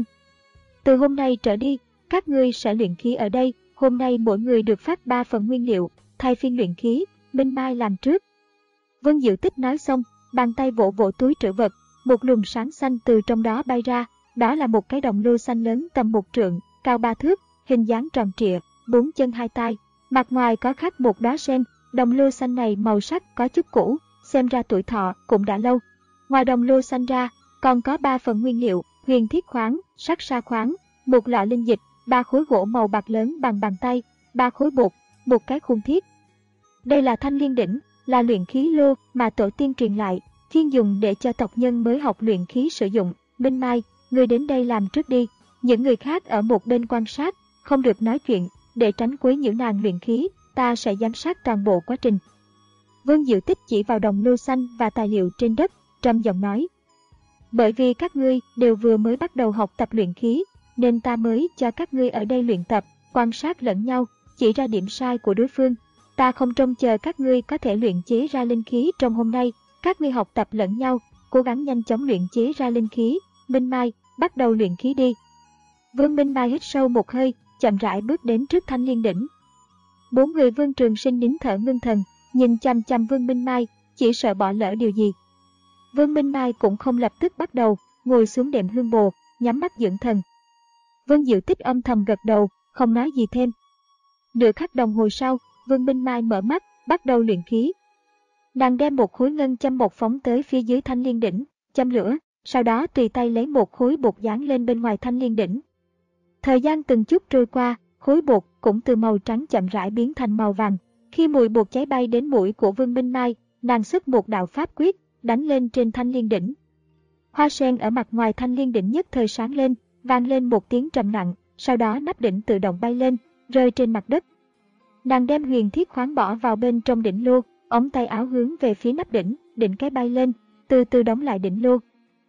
Từ hôm nay trở đi, các ngươi sẽ luyện khí ở đây, hôm nay mỗi người được phát ba phần nguyên liệu, thay phiên luyện khí, Minh Mai làm trước. Vương Diệu Tích nói xong, bàn tay vỗ vỗ túi trữ vật, một luồng sáng xanh từ trong đó bay ra, đó là một cái đồng lô xanh lớn tầm một trượng, cao ba thước, hình dáng tròn trịa, bốn chân hai tay, mặt ngoài có khắc một đóa sen, đồng lô xanh này màu sắc có chút cũ, xem ra tuổi thọ cũng đã lâu. Ngoài đồng lô xanh ra, còn có ba phần nguyên liệu, huyền thiết khoáng, sắt sa khoáng, một lọ linh dịch, ba khối gỗ màu bạc lớn bằng bàn tay, ba khối bột, một cái khuôn thiết. Đây là thanh liên đỉnh, là luyện khí lô mà tổ tiên truyền lại, chuyên dùng để cho tộc nhân mới học luyện khí sử dụng. Minh Mai, người đến đây làm trước đi, những người khác ở một bên quan sát, không được nói chuyện, để tránh quấy nhiễu nàng luyện khí, ta sẽ giám sát toàn bộ quá trình. Vương Diệu Tích chỉ vào đồng lô xanh và tài liệu trên đất, trầm giọng nói. Bởi vì các ngươi đều vừa mới bắt đầu học tập luyện khí, nên ta mới cho các ngươi ở đây luyện tập, quan sát lẫn nhau, chỉ ra điểm sai của đối phương. Ta không trông chờ các ngươi có thể luyện chế ra linh khí trong hôm nay, các ngươi học tập lẫn nhau, cố gắng nhanh chóng luyện chế ra linh khí. Minh Mai, bắt đầu luyện khí đi. Vương Minh Mai hít sâu một hơi, chậm rãi bước đến trước thanh liên đỉnh. Bốn người Vương Trường Sinh nín thở ngưng thần, nhìn chằm chằm Vương Minh Mai, chỉ sợ bỏ lỡ điều gì. Vương Minh Mai cũng không lập tức bắt đầu, ngồi xuống đệm hương bồ, nhắm mắt dưỡng thần. Vương Diệu Tích âm thầm gật đầu, không nói gì thêm. Nửa khắc đồng hồ sau, Vương Minh Mai mở mắt, bắt đầu luyện khí. Nàng đem một khối ngân châm bột phóng tới phía dưới thanh liên đỉnh, châm lửa, sau đó tùy tay lấy một khối bột dán lên bên ngoài thanh liên đỉnh. Thời gian từng chút trôi qua, khối bột cũng từ màu trắng chậm rãi biến thành màu vàng. Khi mùi bột cháy bay đến mũi của Vương Minh Mai, nàng xuất một đạo pháp quyết, đánh lên trên thanh liên đỉnh. Hoa sen ở mặt ngoài thanh liên đỉnh nhất thời sáng lên, vang lên một tiếng trầm nặng, sau đó nắp đỉnh tự động bay lên, rơi trên mặt đất. Nàng đem huyền thiết khoáng bỏ vào bên trong đỉnh lô, ống tay áo hướng về phía nắp đỉnh, đỉnh cái bay lên, từ từ đóng lại đỉnh lô.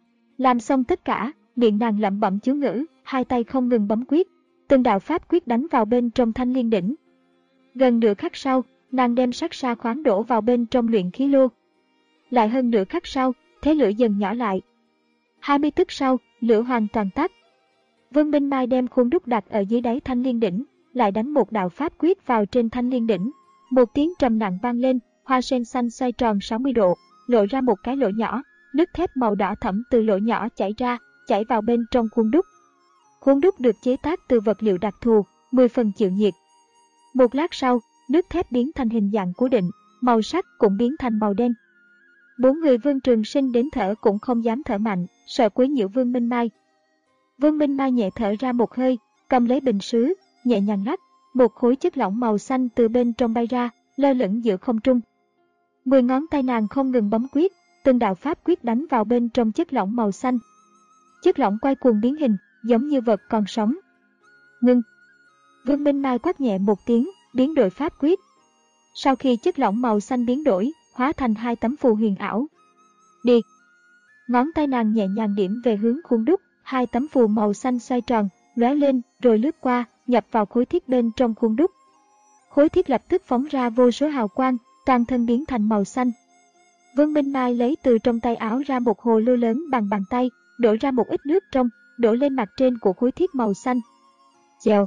Làm xong tất cả, miệng nàng lẩm bẩm chú ngữ, hai tay không ngừng bấm quyết, từng đạo pháp quyết đánh vào bên trong thanh liên đỉnh. Gần nửa khắc sau, nàng đem sát sa khoáng đổ vào bên trong luyện khí lô. Lại hơn nửa khắc sau, thế lửa dần nhỏ lại. hai mươi tức sau, lửa hoàn toàn tắt. Vương Minh Mai đem khuôn đúc đặt ở dưới đáy thanh liên đỉnh, lại đánh một đạo pháp quyết vào trên thanh liên đỉnh. Một tiếng trầm nặng vang lên, hoa sen xanh xoay tròn sáu mươi độ, lộ ra một cái lỗ nhỏ, nước thép màu đỏ thẫm từ lỗ nhỏ chảy ra, chảy vào bên trong khuôn đúc. Khuôn đúc được chế tác từ vật liệu đặc thù, mười phần chịu nhiệt. Một lát sau, nước thép biến thành hình dạng cố định, màu sắc cũng biến thành màu đen. Bốn người Vương Trường Sinh đến thở cũng không dám thở mạnh, sợ quấy nhiễu Vương Minh Mai. Vương Minh Mai nhẹ thở ra một hơi, cầm lấy bình sứ, nhẹ nhàng lắc, một khối chất lỏng màu xanh từ bên trong bay ra, lơ lửng giữa không trung. Mười ngón tay nàng không ngừng bấm quyết, từng đạo pháp quyết đánh vào bên trong chất lỏng màu xanh. Chất lỏng quay cuồng biến hình, giống như vật còn sống. Ngưng. Vương Minh Mai quát nhẹ một tiếng, biến đổi pháp quyết. Sau khi chất lỏng màu xanh biến đổi, hóa thành hai tấm phù huyền ảo. Đi. Ngón tay nàng nhẹ nhàng điểm về hướng khuôn đúc, hai tấm phù màu xanh xoay tròn, lóe lên, rồi lướt qua, nhập vào khối thiết bên trong khuôn đúc. Khối thiết lập tức phóng ra vô số hào quang, toàn thân biến thành màu xanh. Vương Minh Mai lấy từ trong tay áo ra một hồ lô lớn bằng bàn tay, đổ ra một ít nước trong, đổ lên mặt trên của khối thiết màu xanh. Chèo.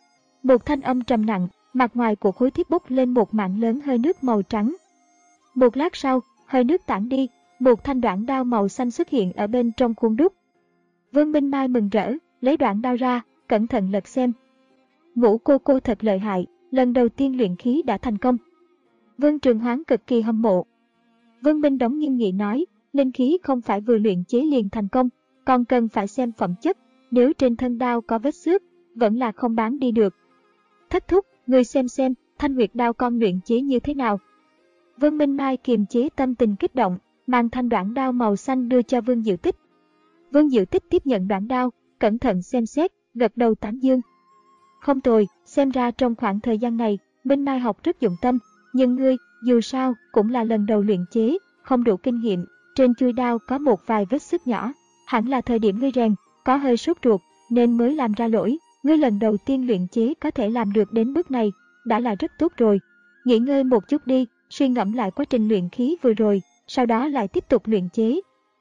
Một thanh âm trầm nặng, mặt ngoài của khối thiết bốc lên một mảng lớn hơi nước màu trắng. Một lát sau, hơi nước tản đi, một thanh đoạn đao màu xanh xuất hiện ở bên trong khuôn đúc. Vương Minh Mai mừng rỡ, lấy đoạn đao ra, cẩn thận lật xem. Ngũ cô cô thật lợi hại, lần đầu tiên luyện khí đã thành công. Vương Trường Hoán cực kỳ hâm mộ. Vương Minh Đống nghiêm nghị nói, linh khí không phải vừa luyện chế liền thành công, còn cần phải xem phẩm chất, nếu trên thân đao có vết xước, vẫn là không bán đi được. Thất thúc, người xem xem, thanh nguyệt đao con luyện chế như thế nào. Vương Minh Mai kiềm chế tâm tình kích động, mang thanh đoạn đao màu xanh đưa cho Vương Diệu Tích. Vương Diệu Tích tiếp nhận đoạn đao, cẩn thận xem xét, gật đầu tán dương. Không tồi, xem ra trong khoảng thời gian này, Minh Mai học rất dụng tâm, nhưng ngươi, dù sao, cũng là lần đầu luyện chế, không đủ kinh nghiệm, trên chuôi đao có một vài vết xước nhỏ, hẳn là thời điểm ngươi rèn, có hơi sốt ruột, nên mới làm ra lỗi, ngươi lần đầu tiên luyện chế có thể làm được đến bước này, đã là rất tốt rồi. Nghỉ ngơi một chút đi, suy ngẫm lại quá trình luyện khí vừa rồi, sau đó lại tiếp tục luyện chế.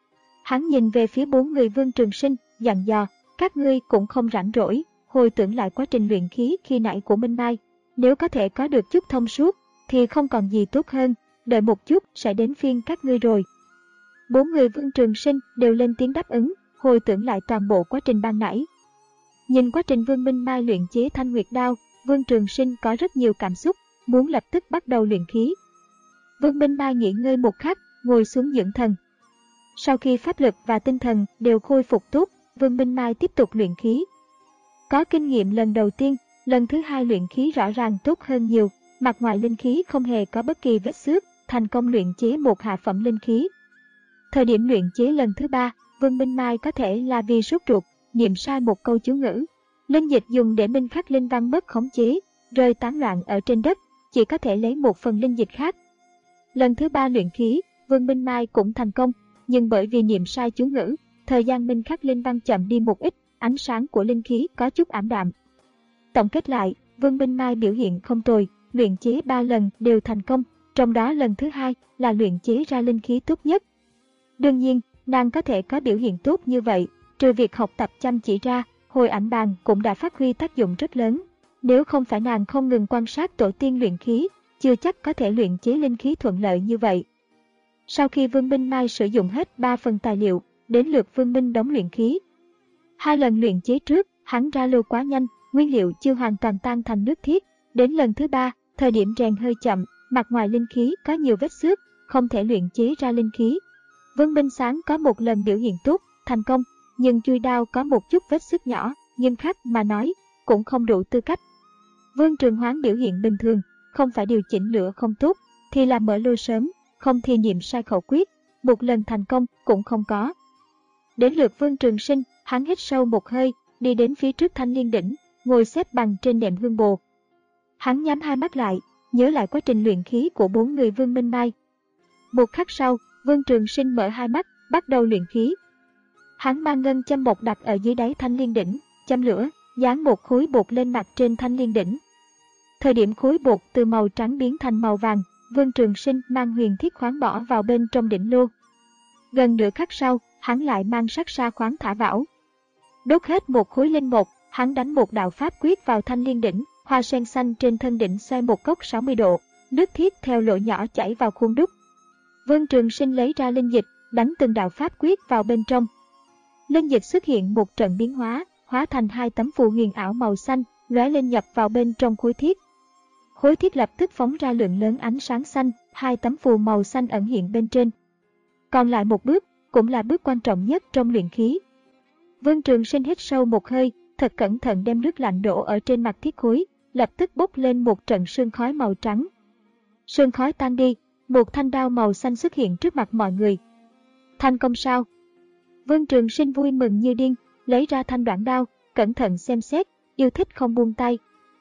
Hắn nhìn về phía bốn người Vương Trường Sinh, dặn dò, các ngươi cũng không rảnh rỗi, hồi tưởng lại quá trình luyện khí khi nãy của Minh Mai, nếu có thể có được chút thông suốt, thì không còn gì tốt hơn, đợi một chút sẽ đến phiên các ngươi rồi. Bốn người Vương Trường Sinh đều lên tiếng đáp ứng, hồi tưởng lại toàn bộ quá trình ban nãy. Nhìn quá trình Vương Minh Mai luyện chế thanh nguyệt đao, Vương Trường Sinh có rất nhiều cảm xúc, muốn lập tức bắt đầu luyện khí. Vương Minh Mai nghỉ ngơi một khắc, ngồi xuống dưỡng thần. Sau khi pháp lực và tinh thần đều khôi phục tốt, Vương Minh Mai tiếp tục luyện khí. Có kinh nghiệm lần đầu tiên, lần thứ hai luyện khí rõ ràng tốt hơn nhiều, mặt ngoài linh khí không hề có bất kỳ vết xước, thành công luyện chế một hạ phẩm linh khí. Thời điểm luyện chế lần thứ ba, Vương Minh Mai có thể là vì sốt ruột, niệm sai một câu chú ngữ. Linh dịch dùng để minh khắc linh văn mất khống chế, rơi tán loạn ở trên đất, chỉ có thể lấy một phần linh dịch khác. Lần thứ ba luyện khí, Vương Minh Mai cũng thành công, nhưng bởi vì niệm sai chú ngữ, thời gian minh khắc linh văn chậm đi một ít, ánh sáng của linh khí có chút ảm đạm. Tổng kết lại, Vương Minh Mai biểu hiện không tồi, luyện chế ba lần đều thành công, trong đó lần thứ hai là luyện chế ra linh khí tốt nhất. Đương nhiên, nàng có thể có biểu hiện tốt như vậy, trừ việc học tập chăm chỉ ra, hồi ảnh bàn cũng đã phát huy tác dụng rất lớn. Nếu không phải nàng không ngừng quan sát tổ tiên luyện khí, chưa chắc có thể luyện chế linh khí thuận lợi như vậy. Sau khi Vương Minh Mai sử dụng hết ba phần tài liệu, đến lượt Vương Minh Đống luyện khí. Hai lần luyện chế trước, hắn ra lô quá nhanh, nguyên liệu chưa hoàn toàn tan thành nước thiết. Đến lần thứ ba, thời điểm rèn hơi chậm, mặt ngoài linh khí có nhiều vết xước, không thể luyện chế ra linh khí. Vương Minh Sáng có một lần biểu hiện tốt, thành công, nhưng chuôi đao có một chút vết xước nhỏ, nghiêm khắc mà nói, cũng không đủ tư cách. Vương Trường Hoán biểu hiện bình thường, không phải điều chỉnh lửa không tốt, thì là mở lô sớm, không thi nghiệm sai khẩu quyết, một lần thành công cũng không có. Đến lượt Vương Trường Sinh, hắn hít sâu một hơi, đi đến phía trước Thanh Liên Đỉnh, ngồi xếp bằng trên nệm hương bồ. Hắn nhắm hai mắt lại, nhớ lại quá trình luyện khí của bốn người Vương Minh Mai. Một khắc sau, Vương Trường Sinh mở hai mắt, bắt đầu luyện khí. Hắn mang ngân châm bột đặt ở dưới đáy Thanh Liên Đỉnh, châm lửa, dán một khối bột lên mặt trên Thanh Liên Đỉnh. Thời điểm khối bột từ màu trắng biến thành màu vàng, Vương Trường Sinh mang huyền thiết khoáng bỏ vào bên trong đỉnh lô. Gần nửa khắc sau, hắn lại mang sát sa khoáng thả vào. Đốt hết một khối linh một, hắn đánh một đạo pháp quyết vào Thanh Liên Đỉnh, hoa sen xanh trên thân đỉnh xoay một góc sáu mươi độ, nước thiết theo lỗ nhỏ chảy vào khuôn đúc. Vương Trường Sinh lấy ra linh dịch, đánh từng đạo pháp quyết vào bên trong. Linh dịch xuất hiện một trận biến hóa, hóa thành hai tấm phù huyền ảo màu xanh, lóe lên nhập vào bên trong khối thiết. Khối thiết lập tức phóng ra lượng lớn ánh sáng xanh, hai tấm phù màu xanh ẩn hiện bên trên. Còn lại một bước, cũng là bước quan trọng nhất trong luyện khí. Vương Trường Sinh hít sâu một hơi, thật cẩn thận đem nước lạnh đổ ở trên mặt thiết khối, lập tức bốc lên một trận sương khói màu trắng. Sương khói tan đi, một thanh đao màu xanh xuất hiện trước mặt mọi người. Thành công sao? Vương Trường Sinh vui mừng như điên, lấy ra thanh đoạn đao, cẩn thận xem xét, yêu thích không buông tay.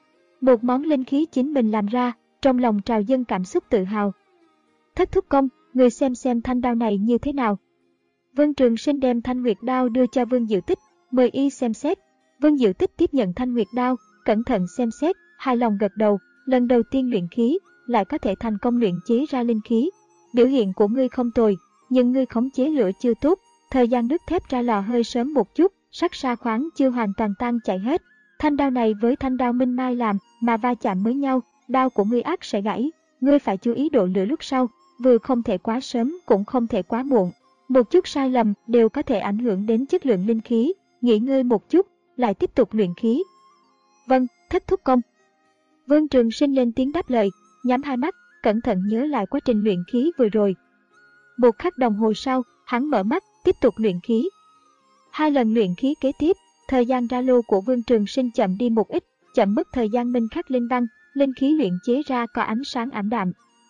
Một món linh khí chính mình làm ra, trong lòng trào dâng cảm xúc tự hào. Thất thúc công, người xem xem thanh đao này như thế nào. Vương Trường Sinh đem thanh nguyệt đao đưa cho Vương Diệu Tích, mời y xem xét. Vương Diệu Tích tiếp nhận thanh nguyệt đao, cẩn thận xem xét, hài lòng gật đầu, lần đầu tiên luyện khí, lại có thể thành công luyện chế ra linh khí. Biểu hiện của ngươi không tồi, nhưng ngươi khống chế lửa chưa tốt, thời gian đúc thép ra lò hơi sớm một chút, sát sa khoáng chưa hoàn toàn tan chảy hết. Thanh đao này với thanh đao Minh Mai làm mà va chạm với nhau, đao của ngươi ắt sẽ gãy, ngươi phải chú ý độ lửa lúc sau, vừa không thể quá sớm cũng không thể quá muộn. Một chút sai lầm đều có thể ảnh hưởng đến chất lượng linh khí, nghỉ ngơi một chút, lại tiếp tục luyện khí. Vâng, thất thúc công. Vương Trường Sinh lên tiếng đáp lời, nhắm hai mắt, cẩn thận nhớ lại quá trình luyện khí vừa rồi. Một khắc đồng hồ sau, hắn mở mắt, tiếp tục luyện khí. Hai lần luyện khí kế tiếp, thời gian ra lô của Vương Trường Sinh chậm đi một ít, chậm mất thời gian minh khắc linh văn, linh khí luyện chế ra có ánh sáng ảm đạm.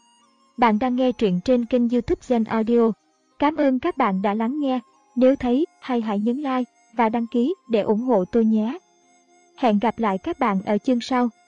Bạn đang nghe truyện trên kênh YouTube Gen Audio. Cảm ơn các bạn đã lắng nghe. Nếu thấy hay hãy nhấn like và đăng ký để ủng hộ tôi nhé. Hẹn gặp lại các bạn ở chương sau.